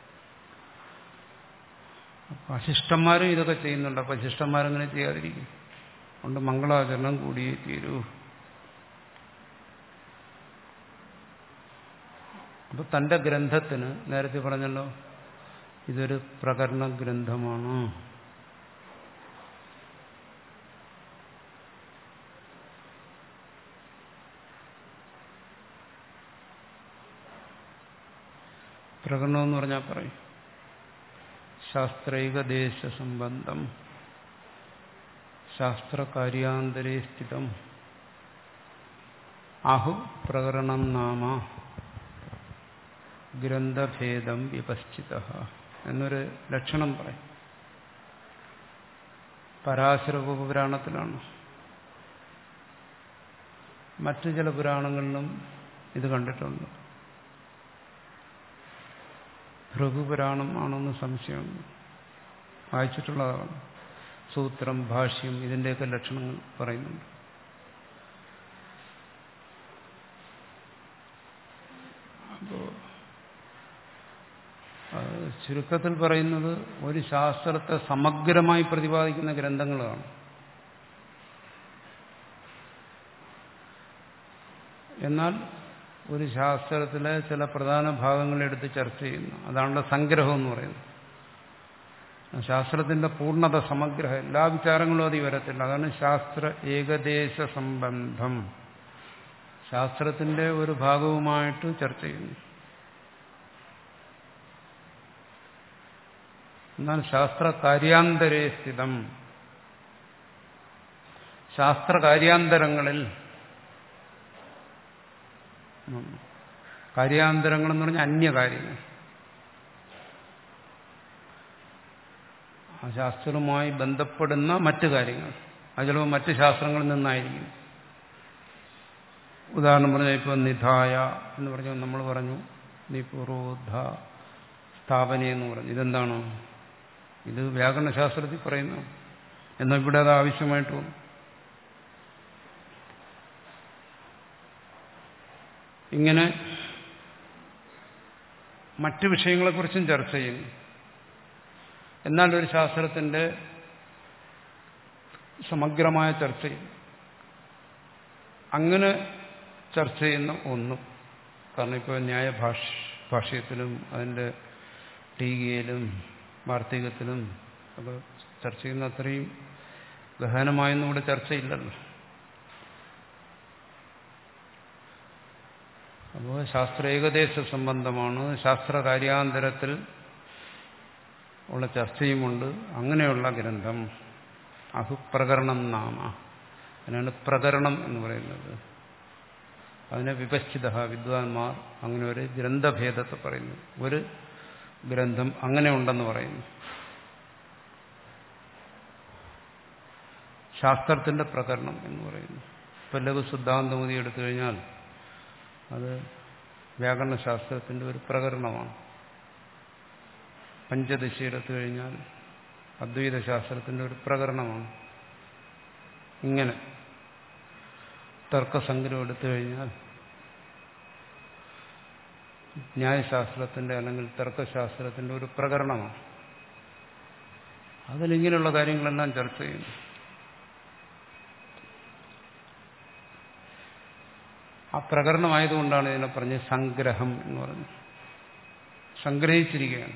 അപ്പം അശിഷ്ടന്മാരും ഇതൊക്കെ ചെയ്യുന്നുണ്ട്. അപ്പം ശിഷ്ടന്മാരങ്ങനെ ചെയ്യാതിരിക്കും. അതുകൊണ്ട് മംഗളാചരണം കൂടിയേ തീരൂ. അപ്പൊ തന്റെ ഗ്രന്ഥത്തിന്, നേരത്തെ പറഞ്ഞല്ലോ, ഇതൊരു പ്രകരണ ഗ്രന്ഥമാണ്. പ്രകരണം എന്ന് പറഞ്ഞാൽ പറയും ശാസ്ത്രൈകദേശ സംബന്ധം, ശാസ്ത്രകാര്യാന്തരേ സ്ഥിതം, ആഹു പ്രകരണം നാമ ഗ്രന്ഥഭേദം വിപശ്ചിത എന്നൊരു ലക്ഷണം പറയും. പരാശര ഉപപുരാണത്തിലാണ്. മറ്റു ചില പുരാണങ്ങളിലും ഇത് കണ്ടിട്ടുണ്ട്. ഭൃഗുപുരാണം ആണെന്ന് സംശയമുണ്ട്, വായിച്ചിട്ടുള്ളതാണ്. സൂത്രം, ഭാഷ്യം, ഇതിൻ്റെയൊക്കെ ലക്ഷണങ്ങൾ പറയുന്നുണ്ട്. അപ്പോൾ ചുരുക്കത്തിൽ പറയുന്നത് ഒരു ശാസ്ത്രത്തെ സമഗ്രമായി പ്രതിപാദിക്കുന്ന ഗ്രന്ഥങ്ങളാണ്. എന്നാൽ ഒരു ശാസ്ത്രത്തിലെ ചില പ്രധാന ഭാഗങ്ങളെടുത്ത് ചർച്ച ചെയ്യുന്നു, അതാണല്ലോ സംഗ്രഹം എന്ന് പറയുന്നത്. ശാസ്ത്രത്തിന്റെ പൂർണ്ണത, സമഗ്രഹം, എല്ലാ വിചാരങ്ങളും അതി വരത്തില്ല. അതാണ് ശാസ്ത്ര ഏകദേശ സംബന്ധം. ശാസ്ത്രത്തിന്റെ ഒരു ഭാഗവുമായിട്ട് ചർച്ച ചെയ്യുന്നു. എന്നാൽ ശാസ്ത്ര കാര്യാന്തരേ സ്ഥിതം, ശാസ്ത്ര കാര്യാന്തരങ്ങളിൽ, കാര്യാന്തരങ്ങൾ എന്ന് പറഞ്ഞാൽ അന്യകാര്യങ്ങൾ, ആ ശാസ്ത്രവുമായി ബന്ധപ്പെടുന്ന മറ്റു കാര്യങ്ങൾ, അത് ചിലപ്പോൾ മറ്റ് ശാസ്ത്രങ്ങളിൽ നിന്നായിരിക്കും. ഉദാഹരണം പറഞ്ഞാൽ ഇപ്പോൾ നിധായ എന്ന് പറഞ്ഞാൽ നമ്മൾ പറഞ്ഞു, നിപുരോധ സ്ഥാപന എന്ന് പറഞ്ഞു. ഇതെന്താണ്? ഇത് വ്യാകരണശാസ്ത്രത്തിൽ പറയുന്നു. എന്നാൽ ഇവിടെ അത് ആവശ്യമായിട്ട് വന്നു. ഇങ്ങനെ മറ്റു വിഷയങ്ങളെക്കുറിച്ചും ചർച്ച ചെയ്യുന്നു. എന്നാൽ ഒരു ശാസ്ത്രത്തിന്റെ സമഗ്രമായ ചർച്ചയിൽ അങ്ങനെ ചർച്ച ചെയ്യുന്ന ഒന്നും, കാരണം ഇപ്പോൾ ന്യായ ഭാഷ ഭാഷ്യത്തിലും അതിൻ്റെ ടീകയിലും വാർത്തികത്തിലും ഒക്കെ ചർച്ച ചെയ്യുന്ന അത്രയും ഗഹനമായൊന്നും ഇവിടെ ചർച്ചയില്ലല്ലോ. അപ്പോൾ ശാസ്ത്ര ഏകദേശ സംബന്ധമാണ്, ശാസ്ത്ര കാര്യാന്തരത്തിൽ ഉള്ള ചർച്ചയുമുണ്ട്. അങ്ങനെയുള്ള ഗ്രന്ഥം, അഹുപ്രകരണം നാമ. അതിനാണ് പ്രകരണം എന്ന് പറയുന്നത്. അതിനെ വിപശ്ചിത വിദ്വാൻമാർ അങ്ങനെ ഒരു ഗ്രന്ഥഭേദത്തെ പറയുന്നു. ഒരു ഗ്രന്ഥം അങ്ങനെ ഉണ്ടെന്ന് പറയുന്നു. ശാസ്ത്രത്തിന്റെ പ്രകരണം എന്ന് പറയുന്നു. ഇപ്പം ലഘു സിദ്ധാന്തമതി എടുത്തു കഴിഞ്ഞാൽ അത് വ്യാകരണശാസ്ത്രത്തിന്റെ ഒരു പ്രകരണമാണ്. പഞ്ചദശി എടുത്തു കഴിഞ്ഞാൽ അദ്വൈത ശാസ്ത്രത്തിന്റെ ഒരു പ്രകരണമാണ്. ഇങ്ങനെ തർക്കസംഗ്രഹം എടുത്തു കഴിഞ്ഞാൽ ന്യായശാസ്ത്രത്തിന്റെ അല്ലെങ്കിൽ തർക്കശാസ്ത്രത്തിന്റെ ഒരു പ്രകരണമാണ്. അതിലിങ്ങനെയുള്ള കാര്യങ്ങളെല്ലാം ചർച്ച ചെയ്യുന്നു. ആ പ്രകരണമായതുകൊണ്ടാണ് ഇതിനെ പറഞ്ഞ് സംഗ്രഹം എന്ന് പറഞ്ഞത്. സംഗ്രഹിച്ചിരിക്കുകയാണ്,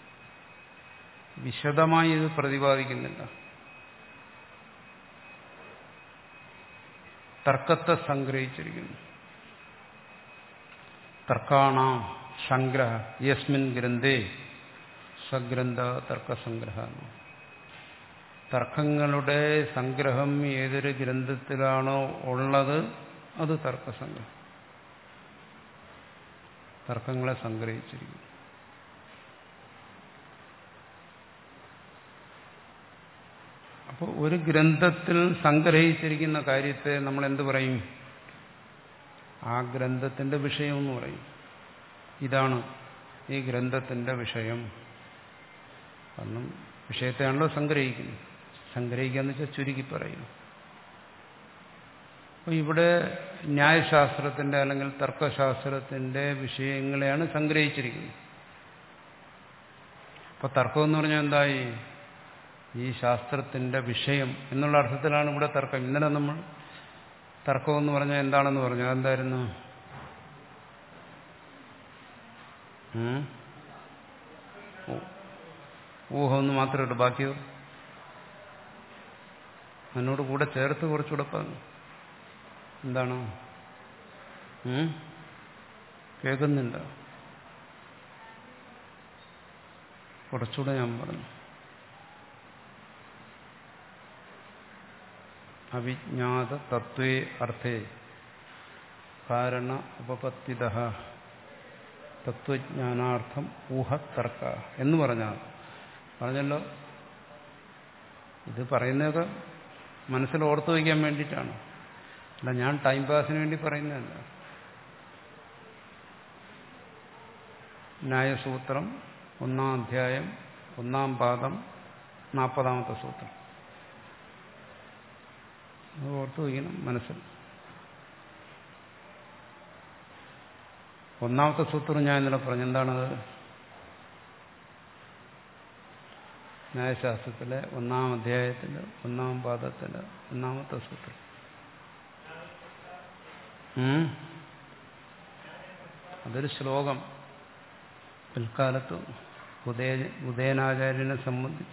വിശദമായി ഇത് പ്രതിപാദിക്കുന്നില്ല. തർക്കത്തെ സംഗ്രഹിച്ചിരിക്കുന്നു. തർക്കാണാം സംഗ്രഹ യസ്മിൻ ഗ്രന്ഥേ സഗ്രന്ഥ തർക്കസംഗ്രഹ. തർക്കങ്ങളുടെ സംഗ്രഹം ഏതൊരു ഗ്രന്ഥത്തിലാണോ ഉള്ളത് അത് തർക്കസംഗ്രഹം. തർക്കങ്ങളെ സംഗ്രഹിച്ചിരിക്കുന്നു. അപ്പോൾ ഒരു ഗ്രന്ഥത്തിൽ സംഗ്രഹിച്ചിരിക്കുന്ന കാര്യത്തെ നമ്മൾ എന്ത് പറയും? ആ ഗ്രന്ഥത്തിന്റെ വിഷയം എന്ന് പറയും. ഇതാണ് ഈ ഗ്രന്ഥത്തിന്റെ വിഷയം. കാരണം വിഷയത്തെയാണല്ലോ സംഗ്രഹിക്കുന്നത്. സംഗ്രഹിക്കുക എന്ന് വെച്ചാൽ ചുരുക്കി പറയും. അപ്പോൾ ഇവിടെ ന്യായശാസ്ത്രത്തിന്റെ അല്ലെങ്കിൽ തർക്കശാസ്ത്രത്തിന്റെ വിഷയങ്ങളെയാണ് സംഗ്രഹിച്ചിരിക്കുന്നത്. അപ്പൊ തർക്കം എന്ന് പറഞ്ഞാൽ എന്തായി? ഈ ശാസ്ത്രത്തിന്റെ വിഷയം എന്നുള്ള അർത്ഥത്തിലാണ് ഇവിടെ തർക്കം. ഇന്നലെ നമ്മൾ തർക്കം എന്ന് പറഞ്ഞാൽ എന്താണെന്ന് പറഞ്ഞു. അതെന്തായിരുന്നു? ഊഹമൊന്ന് മാത്രമേ ഉള്ളൂ, ബാക്കിയോ അതിനോട് കൂടെ ചേർത്ത് കുറച്ചുകൂടെ പറഞ്ഞു. എന്താണ്? കേൾക്കുന്നില്ല? കുറച്ചുകൂടെ ഞാൻ പറഞ്ഞു. അവിജ്ഞാത തത്വേ അർത്ഥേ കാരണ ഉപപത്തിത തത്വജ്ഞാനാർത്ഥം ഊഹത്തർക്ക എന്ന് പറഞ്ഞാൽ പറഞ്ഞല്ലോ. ഇത് പറയുന്നതൊക്കെ മനസ്സിൽ ഓർത്തു വയ്ക്കാൻ വേണ്ടിയിട്ടാണ്, അല്ല ഞാൻ ടൈം പാസിന് വേണ്ടി പറയുന്നതല്ല. ന്യായസൂത്രം ഒന്നാം അധ്യായം ഒന്നാം പാദം നാൽപ്പതാമത്തെ സൂത്രം അത് ഓർത്തു വയ്ക്കണം മനസ്സിൽ. ഒന്നാമത്തെ സൂത്രം ഞാൻ ഇന്നലെ പറഞ്ഞു. എന്താണത്? ന്യായശാസ്ത്രത്തിലെ ഒന്നാം അധ്യായത്തിലെ ഒന്നാം പാദത്തിലെ ഒന്നാമത്തെ സൂത്രം. അതൊരു ശ്ലോകം പിൽക്കാലത്ത് ഉദയ ഉദയനാചാര്യനെ സംബന്ധിച്ച്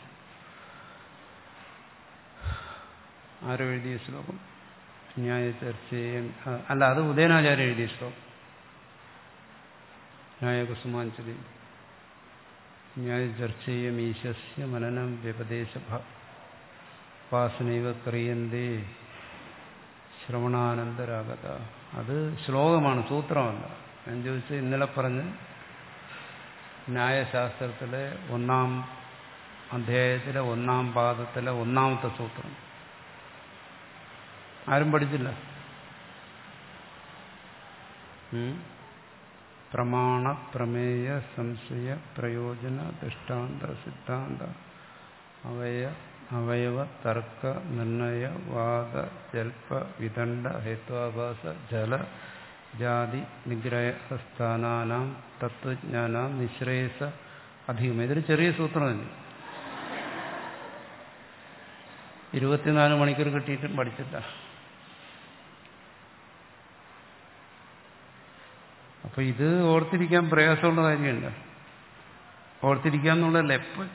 ആരോ എഴുതിയ ശ്ലോകം. ന്യായ ചർച്ചയും അല്ല, അത് ഉദയനാചാര്യ എഴുതിയ ശ്ലോകം. ന്യായകുസുമാഞ്ജലി ന്യായ ചർച്ചയും ഈശസ്യ മനനം വ്യപദേശ വാസനൈവ ക്രിയന്തേ ശ്രവണാനന്തരാഗത. അത് ശ്ലോകമാണ്, സൂത്രമല്ല. ഞാൻ ചോദിച്ചത് ഇന്നലെ പറഞ്ഞ് ന്യായശാസ്ത്രത്തിലെ ഒന്നാം അധ്യായത്തിലെ ഒന്നാം പാദത്തിലെ ഒന്നാമത്തെ സൂത്രം ആരും പഠിച്ചില്ല. പ്രമാണ പ്രമേയ സംശയ പ്രയോജന ദൃഷ്ടാന്ത സിദ്ധാന്ത അവയ അവയവ തർക്ക നിർണയ വാദ ജൽപ വിദണ്ഡ ഹേത്വാഭാസ ജല ജാതി നിഗ്രഹസ്ഥാനാനാം തത്വജ്ഞാനാം നിശ്രേയസ അധികം. ഇതൊരു ചെറിയ സൂത്രമല്ല. ഇരുപത്തിനാല് മണിക്കൂർ കിട്ടിയിട്ടും പഠിച്ചില്ല. അപ്പൊ ഇത് ഓർത്തിരിക്കാൻ പ്രയാസമുള്ള കാര്യമല്ല. ഓർത്തിരിക്കാന്നുള്ളതല്ല. എപ്പോൾ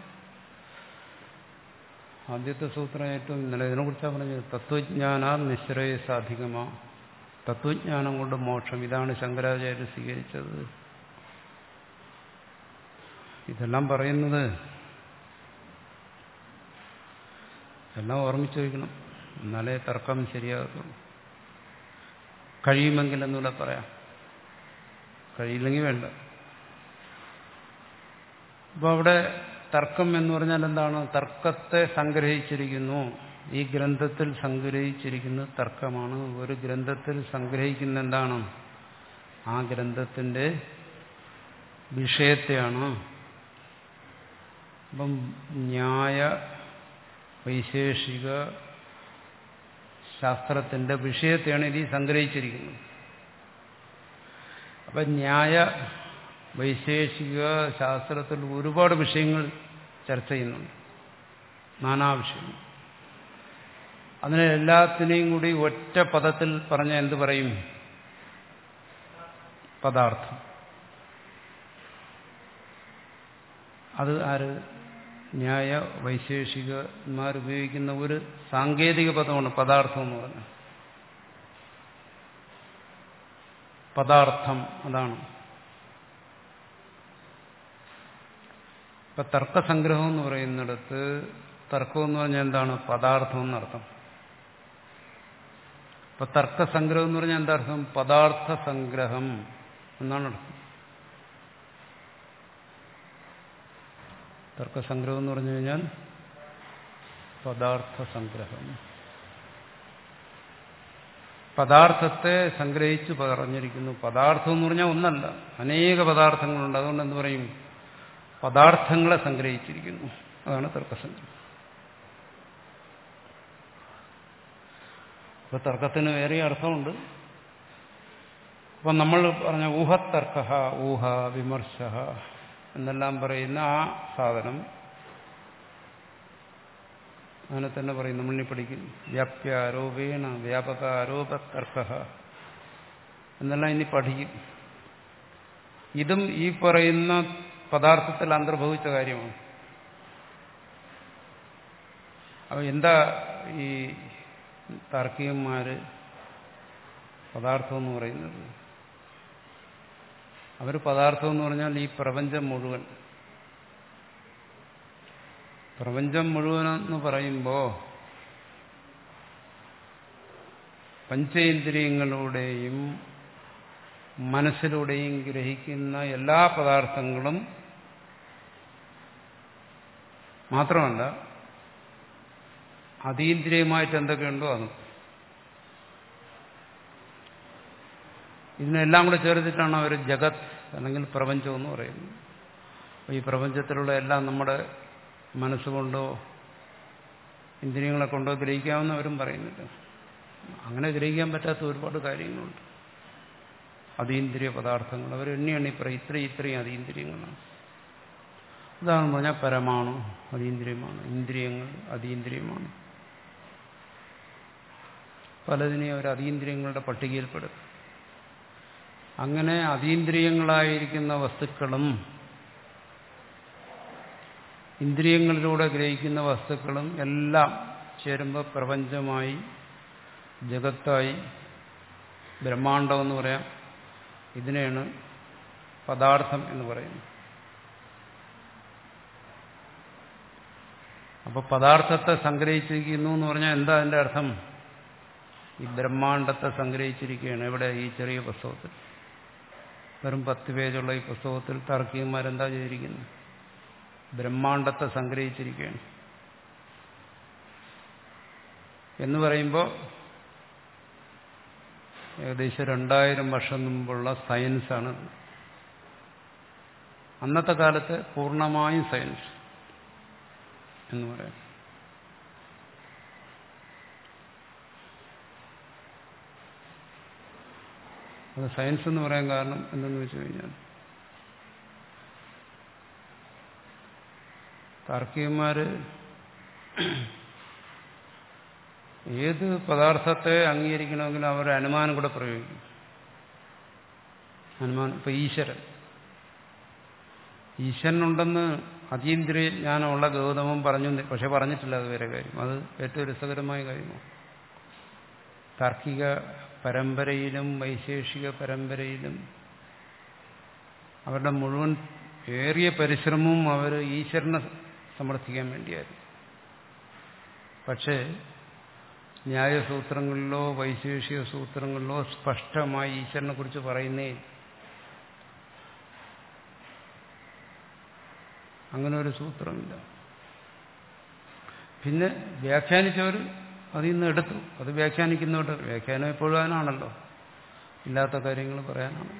ആദ്യത്തെ സൂത്രം ഏറ്റവും ഇന്നലെ ഇതിനെക്കുറിച്ചാണ് പറഞ്ഞത്. തത്വജ്ഞാന നിശ്രേയസാധികമാ. തത്വജ്ഞാനം കൊണ്ട് മോക്ഷം. ഇതാണ് ശങ്കരാചാര്യർ സ്വീകരിച്ചത്. ഇതെല്ലാം പറയുന്നത് എല്ലാം ഓർമ്മിച്ച് വയ്ക്കണം, എന്നാലേ തർക്കം ശരിയാകത്തുള്ളൂ. കഴിയുമെങ്കിൽ എന്നൂടെ പറയാം, കഴിയില്ലെങ്കിൽ വേണ്ട. അപ്പോൾ അവിടെ തർക്കം എന്ന് പറഞ്ഞാൽ എന്താണ്? തർക്കത്തെ സംഗ്രഹിച്ചിരിക്കുന്നു. ഈ ഗ്രന്ഥത്തിൽ സംഗ്രഹിച്ചിരിക്കുന്നത് തർക്കമാണ്. ഒരു ഗ്രന്ഥത്തിൽ സംഗ്രഹിക്കുന്ന എന്താണ്? ആ ഗ്രന്ഥത്തിന്റെ വിഷയത്തെയാണ്. അപ്പം ന്യായ വൈശേഷിക ശാസ്ത്രത്തിന്റെ വിഷയത്തെയാണ് ഇതിൽ സംഗ്രഹിച്ചിരിക്കുന്നത്. അപ്പം ന്യായ വൈശേഷിക ശാസ്ത്രത്തിൽ ഒരുപാട് വിഷയങ്ങൾ ചർച്ച ചെയ്യുന്നുണ്ട്, നാനാ വിഷയങ്ങൾ. അതിനെ എല്ലാത്തിനെയും കൂടി ഒറ്റ പദത്തിൽ പറഞ്ഞാൽ എന്ത് പറയും? പദാർത്ഥം. അത് ആര്? ന്യായ വൈശേഷികന്മാർ ഉപയോഗിക്കുന്ന ഒരു സാങ്കേതിക പദമാണ് പദാർത്ഥം എന്ന് പറഞ്ഞാൽ. പദാർത്ഥം അതാണ്. ഇപ്പൊ തർക്കസംഗ്രഹം എന്ന് പറയുന്നിടത്ത് തർക്കം എന്ന് പറഞ്ഞാൽ എന്താണ്? പദാർത്ഥം എന്നർത്ഥം. ഇപ്പൊ തർക്കസംഗ്രഹം എന്ന് പറഞ്ഞാൽ എന്താർത്ഥം? പദാർത്ഥ സംഗ്രഹം എന്നാണ് അർത്ഥം. തർക്കസംഗ്രഹം എന്ന് പറഞ്ഞു കഴിഞ്ഞാൽ പദാർത്ഥ സംഗ്രഹം. പദാർത്ഥത്തെ സംഗ്രഹിച്ച് പറഞ്ഞിരിക്കുന്നു. പദാർത്ഥം എന്ന് പറഞ്ഞാൽ ഒന്നല്ല, അനേക പദാർത്ഥങ്ങളുണ്ട്. അതുകൊണ്ട് എന്ത് പറയും? പദാർത്ഥങ്ങളെ സംഗ്രഹിച്ചിരിക്കുന്നു. അതാണ് തർക്കസംഗ്രഹം. അപ്പൊ തർക്കത്തിന് വേറെ അർത്ഥമുണ്ട്. അപ്പം നമ്മൾ പറഞ്ഞ ഊഹത്തർക്ക, ഊഹ വിമർശ എന്നെല്ലാം പറയുന്ന ആ സാധനം അങ്ങനെ തന്നെ പറയും. നമ്മളിനി പഠിക്കും വ്യാപ്യാരോപേണ വ്യാപക ആരോപതർക്ക എന്നെല്ലാം ഇനി പഠിക്കും. ഇതും ഈ പറയുന്ന പദാർത്ഥത്തിൽ അന്തർഭവിച്ച കാര്യമാണ്. അപ്പോൾ എന്താ ഈ താർക്കികന്മാര് പദാർത്ഥം എന്ന് പറയുന്നത്? അവർ പദാർത്ഥം എന്ന് പറഞ്ഞാൽ ഈ പ്രപഞ്ചം മുഴുവൻ, പ്രപഞ്ചം മുഴുവനെന്ന് പറയുമ്പോൾ പഞ്ചേന്ദ്രിയങ്ങളുടെയും മനസ്സിലൂടെയും ഗ്രഹിക്കുന്ന എല്ലാ പദാർത്ഥങ്ങളും മാത്രമല്ല, അതീന്ദ്രിയമായിട്ട് എന്തൊക്കെയുണ്ടോ അതും. ഇതിനെല്ലാം കൂടെ ചേർത്തിട്ടാണ് അവർ ജഗത് അല്ലെങ്കിൽ പ്രപഞ്ചം എന്ന് പറയുന്നത്. അപ്പോൾ ഈ പ്രപഞ്ചത്തിലുള്ള എല്ലാം നമ്മുടെ മനസ്സുകൊണ്ടോ ഇന്ദ്രിയങ്ങളെ കൊണ്ടോ ഗ്രഹിക്കാമെന്നവരും പറയുന്നില്ല. അങ്ങനെ ഗ്രഹിക്കാൻ പറ്റാത്ത ഒരുപാട് കാര്യങ്ങളുണ്ട്. അതീന്ദ്രിയ പദാർത്ഥങ്ങൾ അവർ എണ്ണി എണ്ണി പറയും ഇത്രയും ഇത്രയും അതീന്ദ്രിയങ്ങളാണ്. ഉദാഹരണം പറഞ്ഞാൽ പരമാണു അതീന്ദ്രിയമാണ്, ഇന്ദ്രിയങ്ങൾ അതീന്ദ്രിയമാണ്. പലതിനെയും അവർ അതീന്ദ്രിയങ്ങളുടെ പട്ടികയിൽപ്പെടും. അങ്ങനെ അതീന്ദ്രിയങ്ങളായിരിക്കുന്ന വസ്തുക്കളും ഇന്ദ്രിയങ്ങളിലൂടെ ഗ്രഹിക്കുന്ന വസ്തുക്കളും എല്ലാം ചേരുമ്പോൾ പ്രപഞ്ചമായി, ജഗത്തായി, ബ്രഹ്മാണ്ഡം എന്ന് പറയാം. ഇതിനെയാണ് പദാർത്ഥം എന്ന് പറയുന്നത്. അപ്പോൾ പദാർത്ഥത്തെ സംഗ്രഹിച്ചിരിക്കുന്നു എന്ന് പറഞ്ഞാൽ എന്താ അതിൻ്റെ അർത്ഥം? ഈ ബ്രഹ്മാണ്ഡത്തെ സംഗ്രഹിച്ചിരിക്കുകയാണ്. ഇവിടെ ഈ ചെറിയ പുസ്തകത്തിൽ, വെറും പത്ത് പേജുള്ള ഈ പുസ്തകത്തിൽ താർക്കികന്മാരെന്താ ചെയ്തിരിക്കുന്നത്? ബ്രഹ്മാണ്ഡത്തെ സംഗ്രഹിച്ചിരിക്കുകയാണ്. എന്ന് പറയുമ്പോൾ ഏകദേശം രണ്ടായിരം വർഷം മുമ്പുള്ള സയൻസാണ്. അന്നത്തെ കാലത്ത് പൂർണ്ണമായും സയൻസ് എന്ന് പറയാം. അത് സയൻസ് എന്ന് പറയാൻ കാരണം എന്തെന്ന് വെച്ച് കഴിഞ്ഞാൽ താർക്കികന്മാര് ഏത് പദാർത്ഥത്തെ അംഗീകരിക്കണമെങ്കിലും അവർ അനുമാനം കൂടെ പ്രയോഗിക്കും. അനുമാനം. ഇപ്പൊ ഈശ്വരൻ ഈശ്വരനുണ്ടെന്ന് അതീന്ദ്രിയ ജ്ഞാനമുള്ള ഗൗതമൻ പറഞ്ഞു, പക്ഷെ പറഞ്ഞിട്ടില്ല അതുവരെ കാര്യം. അത് ഏറ്റവും രസകരമായ കാര്യമാണ്. താർക്കിക പരമ്പരയിലും വൈശേഷിക പരമ്പരയിലും അവരുടെ മുഴുവൻ ഏറിയ പരിശ്രമവും അവർ ഈശ്വരനെ സമർത്ഥിക്കാൻ വേണ്ടിയായിരുന്നു. പക്ഷേ ന്യായസൂത്രങ്ങളിലോ വൈശേഷിക സൂത്രങ്ങളിലോ സ്പഷ്ടമായി ഈശ്വരനെ കുറിച്ച് പറയുന്നേ അങ്ങനെ ഒരു സൂത്രമില്ല. പിന്നെ വ്യാഖ്യാനിച്ചവർ അതിൽ നിന്ന് എടുത്തു. അത് വ്യാഖ്യാനിക്കുന്നവർ വ്യാഖ്യാനം എപ്പോഴും അതിനാണല്ലോ, ഇല്ലാത്ത കാര്യങ്ങൾ പറയാനാണ്.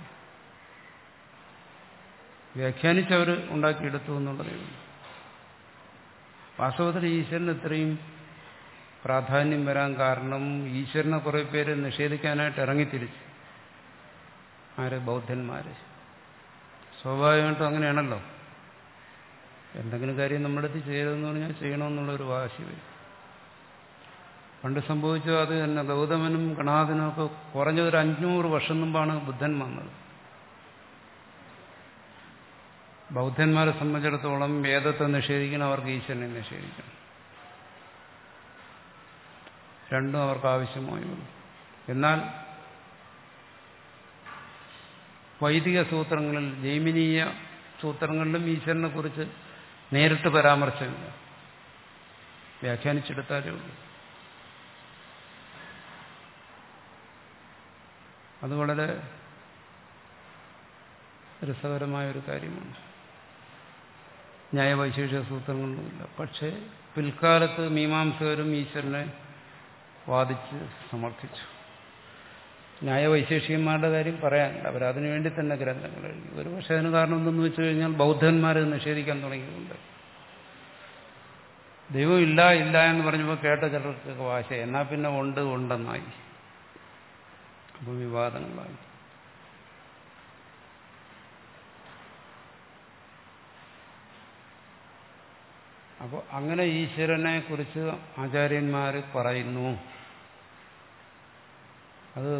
വ്യാഖ്യാനിച്ചവർ ഉണ്ടാക്കിയെടുത്തു എന്നുള്ളതേ ഉള്ളൂ. വാസ്തവത്തിൽ ഈശ്വരന് ഇത്രയും പ്രാധാന്യം വരാൻ കാരണം ഈശ്വരനെ കുറെ പേര് നിഷേധിക്കാനായിട്ട് ഇറങ്ങിത്തിരിച്ചു. ആര്? ബൗദ്ധന്മാര്. സ്വാഭാവികമായിട്ടും അങ്ങനെയാണല്ലോ. എന്തെങ്കിലും കാര്യം നമ്മുടെ അടുത്ത് ചെയ്യരുതെന്ന് പറഞ്ഞാൽ ചെയ്യണമെന്നുള്ളൊരു വാശി വരും. പണ്ട് സംഭവിച്ചത് അത് തന്നെ. ഗൗതമനും ഗണാഥനും ഒക്കെ കുറഞ്ഞതൊരു അഞ്ഞൂറ് വർഷം മുമ്പാണ് ബുദ്ധൻ വന്നത്. ബൗദ്ധന്മാരെ സംബന്ധിച്ചിടത്തോളം വേദത്തെ നിഷേധിക്കണം, അവർക്ക് ഈശ്വരനെ നിഷേധിക്കണം. രണ്ടും അവർക്ക് ആവശ്യമായി വന്നു. എന്നാൽ വൈദിക സൂത്രങ്ങളിൽ, ജൈമിനീയ സൂത്രങ്ങളിലും ഈശ്വരനെ കുറിച്ച് നേരിട്ട് പരാമർശമില്ല, വ്യാഖ്യാനിച്ചെടുത്താലേ ഉള്ളൂ. അത് വളരെ രസകരമായ ഒരു കാര്യമാണ്. ന്യായവൈശേഷിക സൂത്രങ്ങളൊന്നുമില്ല. പക്ഷേ പിൽക്കാലത്ത് മീമാംസകരും ഈശ്വരനെ വാദിച്ച് സമർത്ഥിച്ചു. ന്യായവൈശേഷികന്മാരുടെ കാര്യം പറയാനില്ല, അവരതിനു വേണ്ടി തന്നെ ഗ്രന്ഥങ്ങൾ എഴുതി. ഒരു പക്ഷേ അതിന് കാരണം എന്തെന്ന് വെച്ചു കഴിഞ്ഞാൽ ബൗദ്ധന്മാർ നിഷേധിക്കാൻ തുടങ്ങിയിട്ടുണ്ട്. ദൈവം ഇല്ല ഇല്ല എന്ന് പറഞ്ഞപ്പോൾ കേട്ട ചിലർക്കൊക്കെ വാശ, എന്നാൽ പിന്നെ ഉണ്ട് ഉണ്ടെന്നായി. അപ്പോൾ വിവാദങ്ങളായി. അപ്പോൾ അങ്ങനെ ഈശ്വരനെ കുറിച്ച് ആചാര്യന്മാർ പറയുന്നു. അത്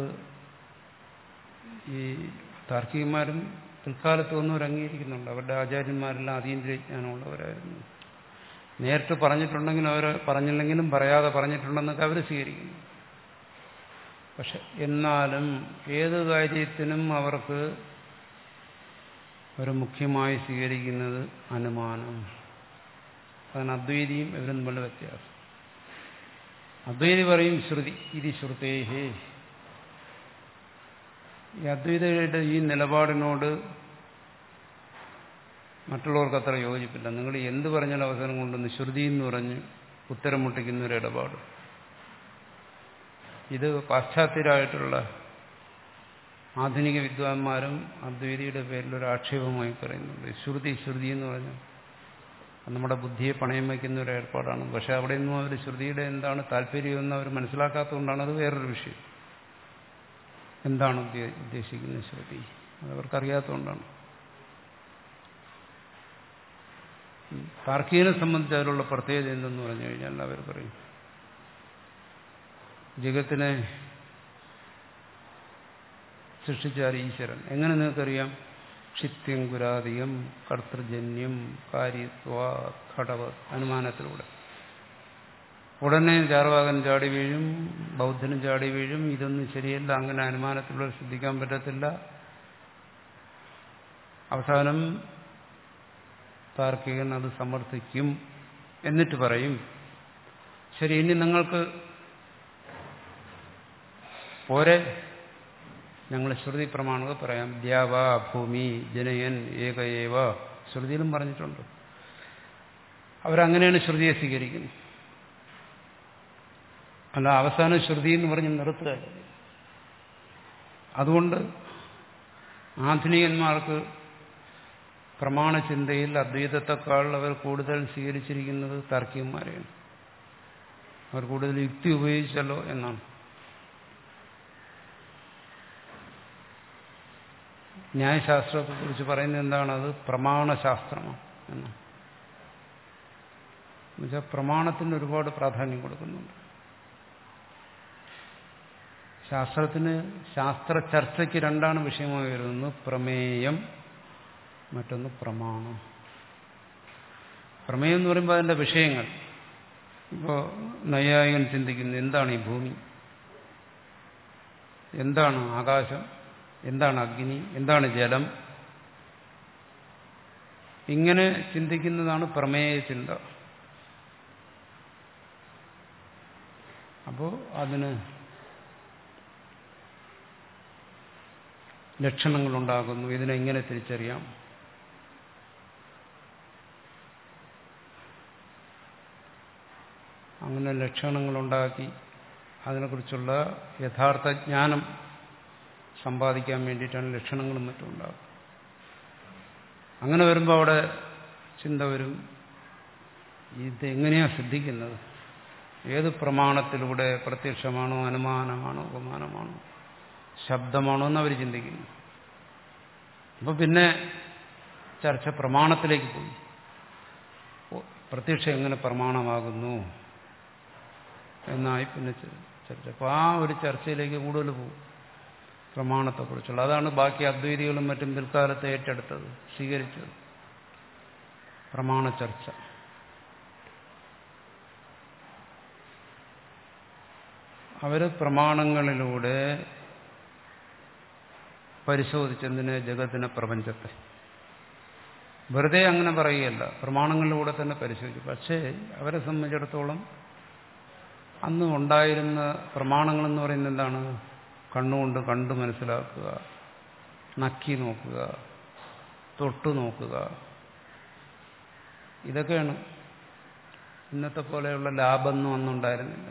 ഈ താർക്കികന്മാരും പിൽക്കാലത്ത് ഒന്നും അംഗീകരിക്കുന്നുണ്ട്. അവരുടെ ആചാര്യന്മാരെല്ലാം അതീന്ദ്രിയജ്ഞാനമുള്ളവരായിരുന്നു. നേരിട്ട് പറഞ്ഞിട്ടുണ്ടെങ്കിലും അവർ പറഞ്ഞില്ലെങ്കിലും പറയാതെ പറഞ്ഞിട്ടുണ്ടെന്നൊക്കെ അവർ സ്വീകരിക്കുന്നു. പക്ഷെ എന്നാലും ഏത് കാര്യത്തിനും അവർക്ക് അവർ മുഖ്യമായി സ്വീകരിക്കുന്നത് അനുമാനം. അതാണ് അദ്വൈതിയും ഇവരും തമ്മിലുള്ള വ്യത്യാസം. അദ്വൈതി പറയും ശ്രുതി ഇത് ശ്രുതേഹേ. ഈ അദ്വൈതയുടെ ഈ നിലപാടിനോട് മറ്റുള്ളവർക്ക് അത്ര യോജിപ്പില്ല. നിങ്ങൾ എന്ത് പറഞ്ഞാലും അവസരം കൊണ്ടുവന്ന് ശ്രുതി എന്ന് പറഞ്ഞ് ഉത്തരം മുട്ടിക്കുന്ന ഒരു ഇടപാട്. ഇത് പാശ്ചാത്യരായിട്ടുള്ള ആധുനിക വിദ്വാൻമാരും അദ്വൈതിയുടെ പേരിലൊരു ആക്ഷേപമായി പറയുന്നുണ്ട്. ശ്രുതി ശ്രുതി എന്ന് പറഞ്ഞാൽ നമ്മുടെ ബുദ്ധിയെ പണയം വയ്ക്കുന്ന ഒരു ഏർപ്പാടാണ്. പക്ഷെ അവിടെ നിന്നും അവർ ശ്രുതിയുടെ എന്താണ് താല്പര്യമെന്ന് അവർ മനസ്സിലാക്കാത്തതുകൊണ്ടാണ്. അത് വേറൊരു വിഷയം. എന്താണ് ഉദ്ദേശിക്കുന്നത് ശ്രുതി, അതവർക്കറിയാത്തതുകൊണ്ടാണ്. താർക്കികനെ സംബന്ധിച്ച് അതിലുള്ള പ്രത്യേകത എന്തെന്ന് പറഞ്ഞു കഴിഞ്ഞാൽ അവർ പറയും ജഗത്തിനെ സൃഷ്ടിച്ചാൽ ഈശ്വരൻ. എങ്ങനെ നിങ്ങൾക്കറിയാം? ക്ഷിത്യം ഗുരാദിയം കർത്തൃജന്യം കാര്യത്വ ഘടവ അനുമാനത്തിലൂടെ. ഉടനെ ചാർവാകൻ ചാടി വീഴും, ബൗദ്ധനും ചാടി വീഴും. ഇതൊന്നും ശരിയല്ല, അങ്ങനെ അനുമാനത്തിലൂടെ ശ്രദ്ധിക്കാൻ പറ്റത്തില്ല. അവസാനം താർക്കികൻ അത് സമർത്ഥിക്കും. എന്നിട്ട് പറയും ശരി, ഇനി നിങ്ങൾക്ക് പോരെ, ഞങ്ങൾ ശ്രുതി പ്രമാണങ്ങൾ പറയാം. ദ്യാവ ഭൂമി ജനയൻ ഏകയേവ ശ്രുതിയിലും പറഞ്ഞിട്ടുണ്ട്. അവരങ്ങനെയാണ് ശ്രുതിയെ സ്വീകരിക്കുന്നത്. അല്ല അവസാനം ശ്രുതി എന്ന് പറഞ്ഞ് നിർത്തുക. അതുകൊണ്ട് ആധുനികന്മാർക്ക് പ്രമാണചിന്തയിൽ അദ്വൈതത്തെക്കാൾ അവർ കൂടുതൽ സ്വീകരിച്ചിരിക്കുന്നത് താർക്കികന്മാരെയാണ്. അവർ കൂടുതൽ യുക്തി ഉപയോഗിച്ചല്ലോ എന്നാണ്. ന്യായശാസ്ത്രത്തെക്കുറിച്ച് പറയുന്നത് എന്താണ്? അത് പ്രമാണശാസ്ത്രമാണ് എന്നാണ്. എന്നുവെച്ചാൽ പ്രമാണത്തിന് ഒരുപാട് പ്രാധാന്യം കൊടുക്കുന്നുണ്ട്. ശാസ്ത്രത്തിന് ശാസ്ത്ര ചർച്ചയ്ക്ക് രണ്ടാണ് വിഷയമായി വരുന്നത്. പ്രമേയം, മറ്റൊന്ന് പ്രമാണം. പ്രമേയം എന്ന് പറയുമ്പോൾ അതിൻ്റെ വിഷയങ്ങൾ. ഇപ്പോൾ നൈയായികൻ ചിന്തിക്കുന്നത് എന്താണ് ഈ ഭൂമി, എന്താണ് ആകാശം, എന്താണ് അഗ്നി, എന്താണ് ജലം, ഇങ്ങനെ ചിന്തിക്കുന്നതാണ് പ്രമേയ ചിന്ത. അപ്പോൾ അതിന് ലക്ഷണങ്ങളുണ്ടാകുന്നു. ഇതിനെങ്ങനെ തിരിച്ചറിയാം? അങ്ങനെ ലക്ഷണങ്ങളുണ്ടാക്കി അതിനെക്കുറിച്ചുള്ള യഥാർത്ഥ ജ്ഞാനം സമ്പാദിക്കാൻ വേണ്ടിയിട്ടാണ് ലക്ഷണങ്ങളും മറ്റും ഉണ്ടാകും. അങ്ങനെ വരുമ്പോൾ അവിടെ ചിന്ത വരും, ഇതെങ്ങനെയാണ് സിദ്ധിക്കുന്നത്? ഏത് പ്രമാണത്തിലൂടെ? പ്രത്യക്ഷമാണോ, അനുമാനമാണോ, ഉപമാനമാണോ, ശബ്ദമാണോ എന്ന് അവർ ചിന്തിക്കുന്നു. അപ്പോൾ പിന്നെ ചർച്ച പ്രമാണത്തിലേക്ക് പോയി. പ്രത്യക്ഷം എങ്ങനെ പ്രമാണമാകുന്നു എന്നായി പിന്നെ ചർച്ച. അപ്പോൾ ആ ഒരു ചർച്ചയിലേക്ക് കൂടുതൽ പോകും, പ്രമാണത്തെക്കുറിച്ചുള്ള. അതാണ് ബാക്കി അദ്വൈതികളും മറ്റും പിൽക്കാലത്ത് ഏറ്റെടുത്തത്, സ്വീകരിച്ചത്, പ്രമാണ ചർച്ച. അവർ പ്രമാണങ്ങളിലൂടെ പരിശോധിച്ചതിനെ, ജഗത്തിനെ, പ്രപഞ്ചത്തെ. വെറുതെ അങ്ങനെ പറയുകയല്ല, പ്രമാണങ്ങളിലൂടെ തന്നെ പരിശോധിച്ചു. പക്ഷേ അവരെ സംബന്ധിച്ചിടത്തോളം അന്ന് ഉണ്ടായിരുന്ന പ്രമാണങ്ങളെന്ന് പറയുന്നത് എന്താണ്? കണ്ണുകൊണ്ട് കണ്ടു മനസ്സിലാക്കുക, നക്കി നോക്കുക, തൊട്ടു നോക്കുക, ഇതൊക്കെയാണ്. ഇന്നത്തെ പോലെയുള്ള ലാഭമൊന്നും അന്നുണ്ടായിരുന്നില്ല.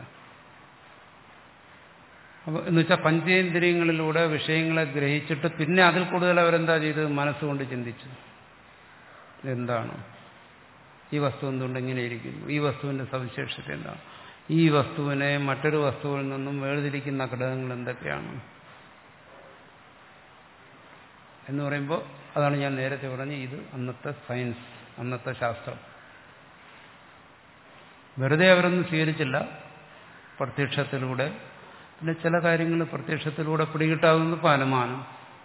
അപ്പോൾ എന്ന് വെച്ചാൽ പഞ്ചേന്ദ്രിയങ്ങളിലൂടെ വിഷയങ്ങളെ ഗ്രഹിച്ചിട്ട് പിന്നെ അതിൽ കൂടുതൽ അവരെന്താ ചെയ്ത്? മനസ്സുകൊണ്ട് ചിന്തിച്ചു. എന്താണ് ഈ വസ്തു? എന്തുകൊണ്ട് ഇങ്ങനെ ഇരിക്കുന്നു? ഈ വസ്തുവിന്റെ സവിശേഷത എന്താണ്? ഈ വസ്തുവിനെ മറ്റൊരു വസ്തുവിൽ നിന്നും വേർതിരിക്കുന്ന ഘടകങ്ങൾ എന്തൊക്കെയാണ് എന്ന് പറയുമ്പോൾ അതാണ് ഞാൻ നേരത്തെ പറഞ്ഞ ഇത് അന്നത്തെ സയൻസ്, അന്നത്തെ ശാസ്ത്രം. വെറുതെ അവരൊന്നും സ്വീകരിച്ചില്ല. പ്രത്യക്ഷത്തിലൂടെ, പിന്നെ ചില കാര്യങ്ങൾ പ്രത്യക്ഷത്തിലൂടെ പിടികിട്ടാവുന്ന ഇപ്പോൾ അനുമാനം,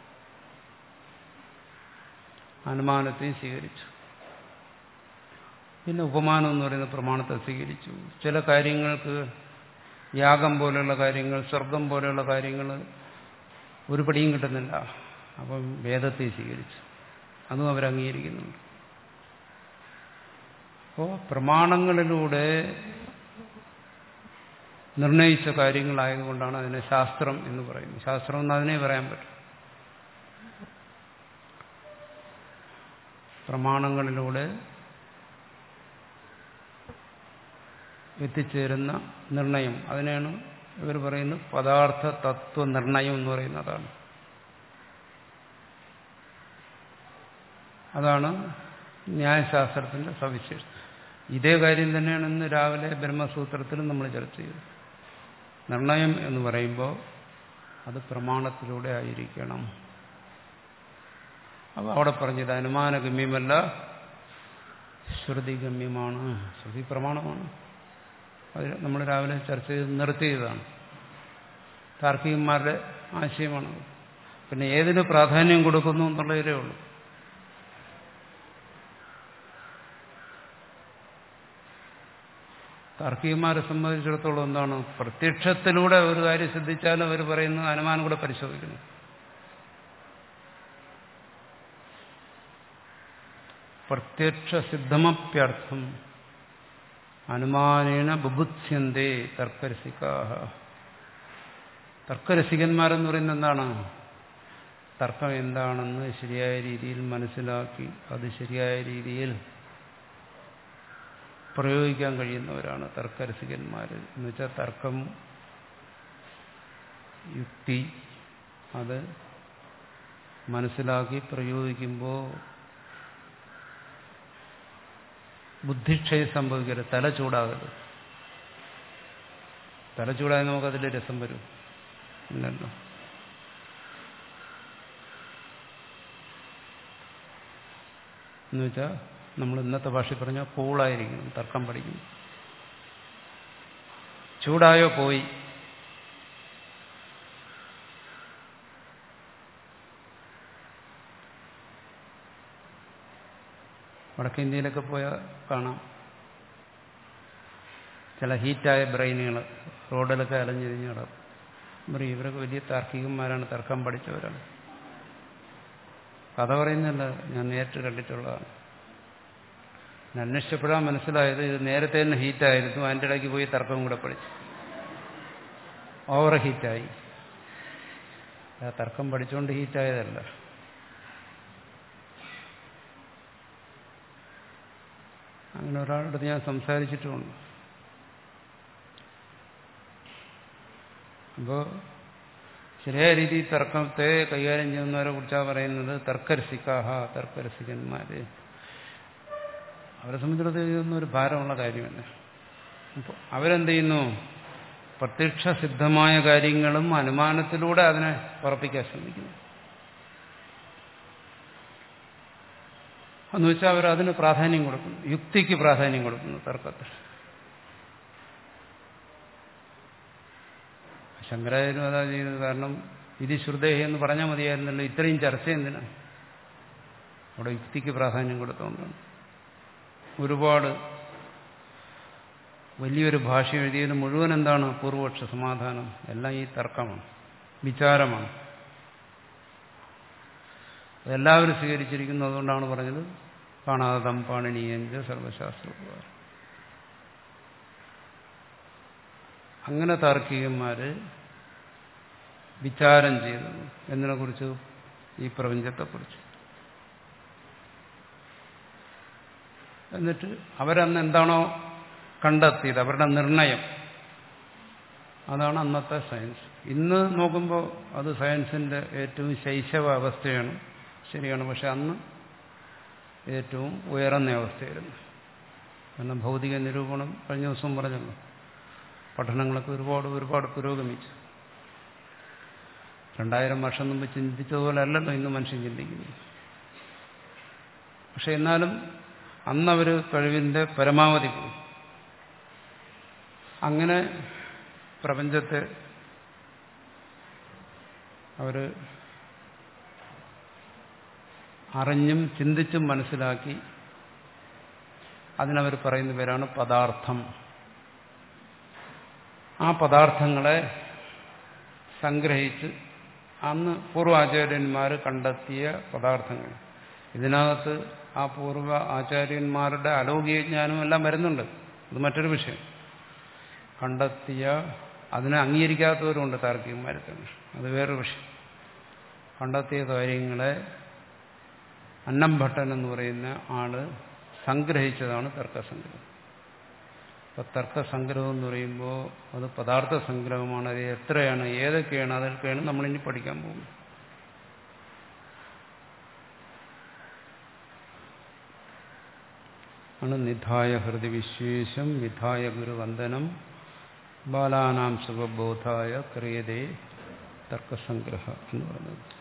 അനുമാനത്തെയും സ്വീകരിച്ചു. പിന്നെ ഉപമാനം എന്ന് പറയുന്ന പ്രമാണത്തെ സ്വീകരിച്ചു. ചില കാര്യങ്ങൾക്ക് യാഗം പോലെയുള്ള കാര്യങ്ങൾ, സ്വർഗം പോലെയുള്ള കാര്യങ്ങൾ ഒരു പിടിയും കിട്ടുന്നില്ല, അപ്പം വേദത്തെ സ്വീകരിച്ചു. അതും അവർ അംഗീകരിക്കുന്നുണ്ട്. അപ്പോൾ പ്രമാണങ്ങളിലൂടെ നിർണയിച്ച കാര്യങ്ങളായതുകൊണ്ടാണ് അതിനെ ശാസ്ത്രം എന്ന് പറയുന്നത്. ശാസ്ത്രം എന്ന് അതിനെ പറയാൻ പറ്റും. പ്രമാണങ്ങളിലൂടെ എത്തിച്ചേരുന്ന നിർണയം, അതിനെയാണ് ഇവർ പറയുന്നത് പദാർത്ഥ തത്വ നിർണയം എന്ന് പറയുന്നതാണ്. അതാണ് ന്യായശാസ്ത്രത്തിന്റെ സവിശേഷത. ഇതേ കാര്യം തന്നെയാണ് ഇന്ന് രാവിലെ ബ്രഹ്മസൂത്രത്തിലും നമ്മൾ ചർച്ച ചെയ്തത്. നിർണയം എന്ന് പറയുമ്പോൾ അത് പ്രമാണത്തിലൂടെ ആയിരിക്കണം. അപ്പോൾ അവിടെ പറഞ്ഞത് അനുമാനഗമ്യമല്ല, ശ്രുതിഗമ്യമാണ്. ശ്രുതി പ്രമാണമാണ്. അത് നമ്മൾ രാവിലെ ചർച്ച ചെയ്ത് നിർത്തിയതാണ്. താർക്കികന്മാരുടെ ആശയമാണ്. പിന്നെ ഏതിന് പ്രാധാന്യം കൊടുക്കുന്നു എന്നുള്ളതേ ഉള്ളൂ. താർക്കികന്മാരെ സംബന്ധിച്ചിടത്തോളം എന്താണ്? പ്രത്യക്ഷത്തിലൂടെ ഒരു കാര്യം സിദ്ധിച്ചാലും അവർ പറയുന്നത് അനുമാനം കൂടെ പരിശോധിക്കണം. പ്രത്യക്ഷ സിദ്ധമപ്യർത്ഥം അനുമാനേന ബുഭുത്സ്യന്തേ തർക്കരസികാഹ. തർക്കരസികന്മാരെന്ന് പറയുന്നത് എന്താണ്? തർക്കം എന്താണെന്ന് ശരിയായ രീതിയിൽ മനസ്സിലാക്കി അത് ശരിയായ രീതിയിൽ പ്രയോഗിക്കാൻ കഴിയുന്നവരാണ് തർക്കരസികന്മാർ. എന്ന് വെച്ചാൽ തർക്കം, യുക്തി അത് മനസ്സിലാക്കി പ്രയോഗിക്കുമ്പോൾ ബുദ്ധിക്ഷയം സംഭവിക്കരുത്, തല ചൂടാകരുത്. തല ചൂടായി നമുക്കതിൽ രസം വരും ഇല്ലല്ലോ. എന്നുവെച്ചാൽ നമ്മൾ ഇന്നത്തെ ഭാഷയിൽ പറഞ്ഞാൽ കൂളായിരിക്കും തർക്കം പഠിക്കും. ചൂടായോ പോയി. വടക്കേന്ത്യയിലൊക്കെ പോയാൽ കാണാം ചില ഹീറ്റായ ബ്രെയിനുകൾ റോഡിലൊക്കെ അലഞ്ഞിരിഞ്ഞ് കിടക്കും. പറയും ഇവരൊക്കെ വലിയ താർക്കികന്മാരാണ്, തർക്കം പഠിച്ചവരാണ്. കഥ പറയുന്നല്ല, ഞാൻ നേരിട്ട് കണ്ടിട്ടുള്ളതാണ്. അന്വേഷിച്ചപ്പോഴാണ് മനസ്സിലായത് ഇത് നേരത്തെ തന്നെ ഹീറ്റായിരുന്നു, അതിൻ്റെ ഇടയ്ക്ക് പോയി തർക്കം കൂടെ പഠിച്ചു. ഓവർ ഹീറ്റായി. തർക്കം പഠിച്ചുകൊണ്ട് ഹീറ്റായതല്ല. അങ്ങനെ ഒരാളുടെ ഞാൻ സംസാരിച്ചിട്ടുമുണ്ട്. അപ്പോൾ ശരിയായ രീതിയിൽ തർക്കത്തെ കൈകാര്യം ചെയ്യുന്നവരെ കുറിച്ചാണ് പറയുന്നത് തർക്കരസിക്കാഹ, തർക്കരസികന്മാര്. അവരെ സംബന്ധിച്ചിടത്തോളം ഇതൊന്നും ഒരു ഭാരമുള്ള കാര്യമല്ല. അപ്പോൾ അവരെന്ത് ചെയ്യുന്നു? പ്രത്യക്ഷ സിദ്ധമായ കാര്യങ്ങളും അനുമാനത്തിലൂടെ അതിനെ ഉറപ്പിക്കാൻ ശ്രമിക്കുന്നു. എന്ന് വെച്ചാൽ അവർ അതിന് പ്രാധാന്യം കൊടുക്കുന്നു, യുക്തിക്ക് പ്രാധാന്യം കൊടുക്കുന്നു തർക്കത്തിൽ. ശങ്കരാചാര്യനും അതാ ചെയ്യുന്നത്. കാരണം ഇത് ശ്രുതേഹി എന്ന് പറഞ്ഞാൽ മതിയായിരുന്നല്ലോ, ഇത്രയും ചർച്ച എന്തിനാണ്? അവിടെ യുക്തിക്ക് പ്രാധാന്യം കൊടുത്തുകൊണ്ടാണ്. ഒരുപാട് വലിയൊരു ഭാഷ എഴുതിയത് മുഴുവൻ എന്താണ്? പൂർവപക്ഷ സമാധാനം. എല്ലാം ഈ തർക്കമാണ്, വിചാരമാണ്. അതെല്ലാവരും സ്വീകരിച്ചിരിക്കുന്നു. അതുകൊണ്ടാണ് പറഞ്ഞത് കാണാതം പാണിനീയഞ്ച സർവശാസ്ത്രപ്രകാരം. അങ്ങനെ താർക്കികന്മാര് വിചാരം ചെയ്തു എന്നതിനെക്കുറിച്ച്, ഈ പ്രപഞ്ചത്തെക്കുറിച്ച്. എന്നിട്ട് അവരന്ന് എന്താണോ കണ്ടെത്തിയത്, അവരുടെ നിർണയം, അതാണ് അന്നത്തെ സയൻസ്. ഇന്ന് നോക്കുമ്പോൾ അത് സയൻസിന്റെ ഏറ്റവും ശൈശവ അവസ്ഥയാണ്, ശരിയാണ്. പക്ഷെ അന്ന് ഏറ്റവും ഉയർന്ന അവസ്ഥയായിരുന്നു. കാരണം ഭൗതിക നിരൂപണം കഴിഞ്ഞ ദിവസം പറഞ്ഞല്ലോ, പഠനങ്ങളൊക്കെ ഒരുപാട് ഒരുപാട് പുരോഗമിച്ചു. രണ്ടായിരം വർഷം മുമ്പ് ചിന്തിച്ചതുപോലെ അല്ലല്ലോ ഇന്ന് മനുഷ്യൻ ചിന്തിക്കുന്നത്. പക്ഷെ എന്നാലും അന്നവർ കഴിവിന്റെ പരമാവധി പോയി. അങ്ങനെ പ്രപഞ്ചത്തെ അവർ അറിഞ്ഞും ചിന്തിച്ചും മനസ്സിലാക്കി. അതിനവർ പറയുന്ന പേരാണ് പദാർത്ഥം. ആ പദാർത്ഥങ്ങളെ സംഗ്രഹിച്ച് അന്ന് പൂർവാചാര്യന്മാർ കണ്ടെത്തിയ പദാർത്ഥങ്ങൾ, ഇതിനകത്ത് ആ പൂർവ്വ ആചാര്യന്മാരുടെ അലൗകിക ജ്ഞാനം എല്ലാം വരുന്നുണ്ട്. അത് മറ്റൊരു വിഷയം. കണ്ടെത്തിയ, അതിനെ അംഗീകരിക്കാത്തവരുണ്ട് താർക്കികന്മാരെ തന്നെ, അത് വേറൊരു വിഷയം. കണ്ടെത്തിയ കാര്യങ്ങളെ അന്നംഭട്ടൻ എന്ന് പറയുന്ന ആള് സംഗ്രഹിച്ചതാണ് തർക്കസംഗ്രഹം. അപ്പൊ തർക്കസംഗ്രഹം എന്ന് പറയുമ്പോൾ അത് പദാർത്ഥ സംഗ്രഹമാണ്. അത് എത്രയാണ്, ഏതൊക്കെയാണ്, അതൊക്കെയാണ് നമ്മളിനി പഠിക്കാൻ പോകുന്നത്. ആണ് നിധായ ഹൃദി വിശ്വേശം വിധായ ഗുരുവന്ദനം ബാലാനാം സുഖബോധായ ക്രിയതേ തർക്കസംഗ്രഹ എന്ന് പറയുന്നത്.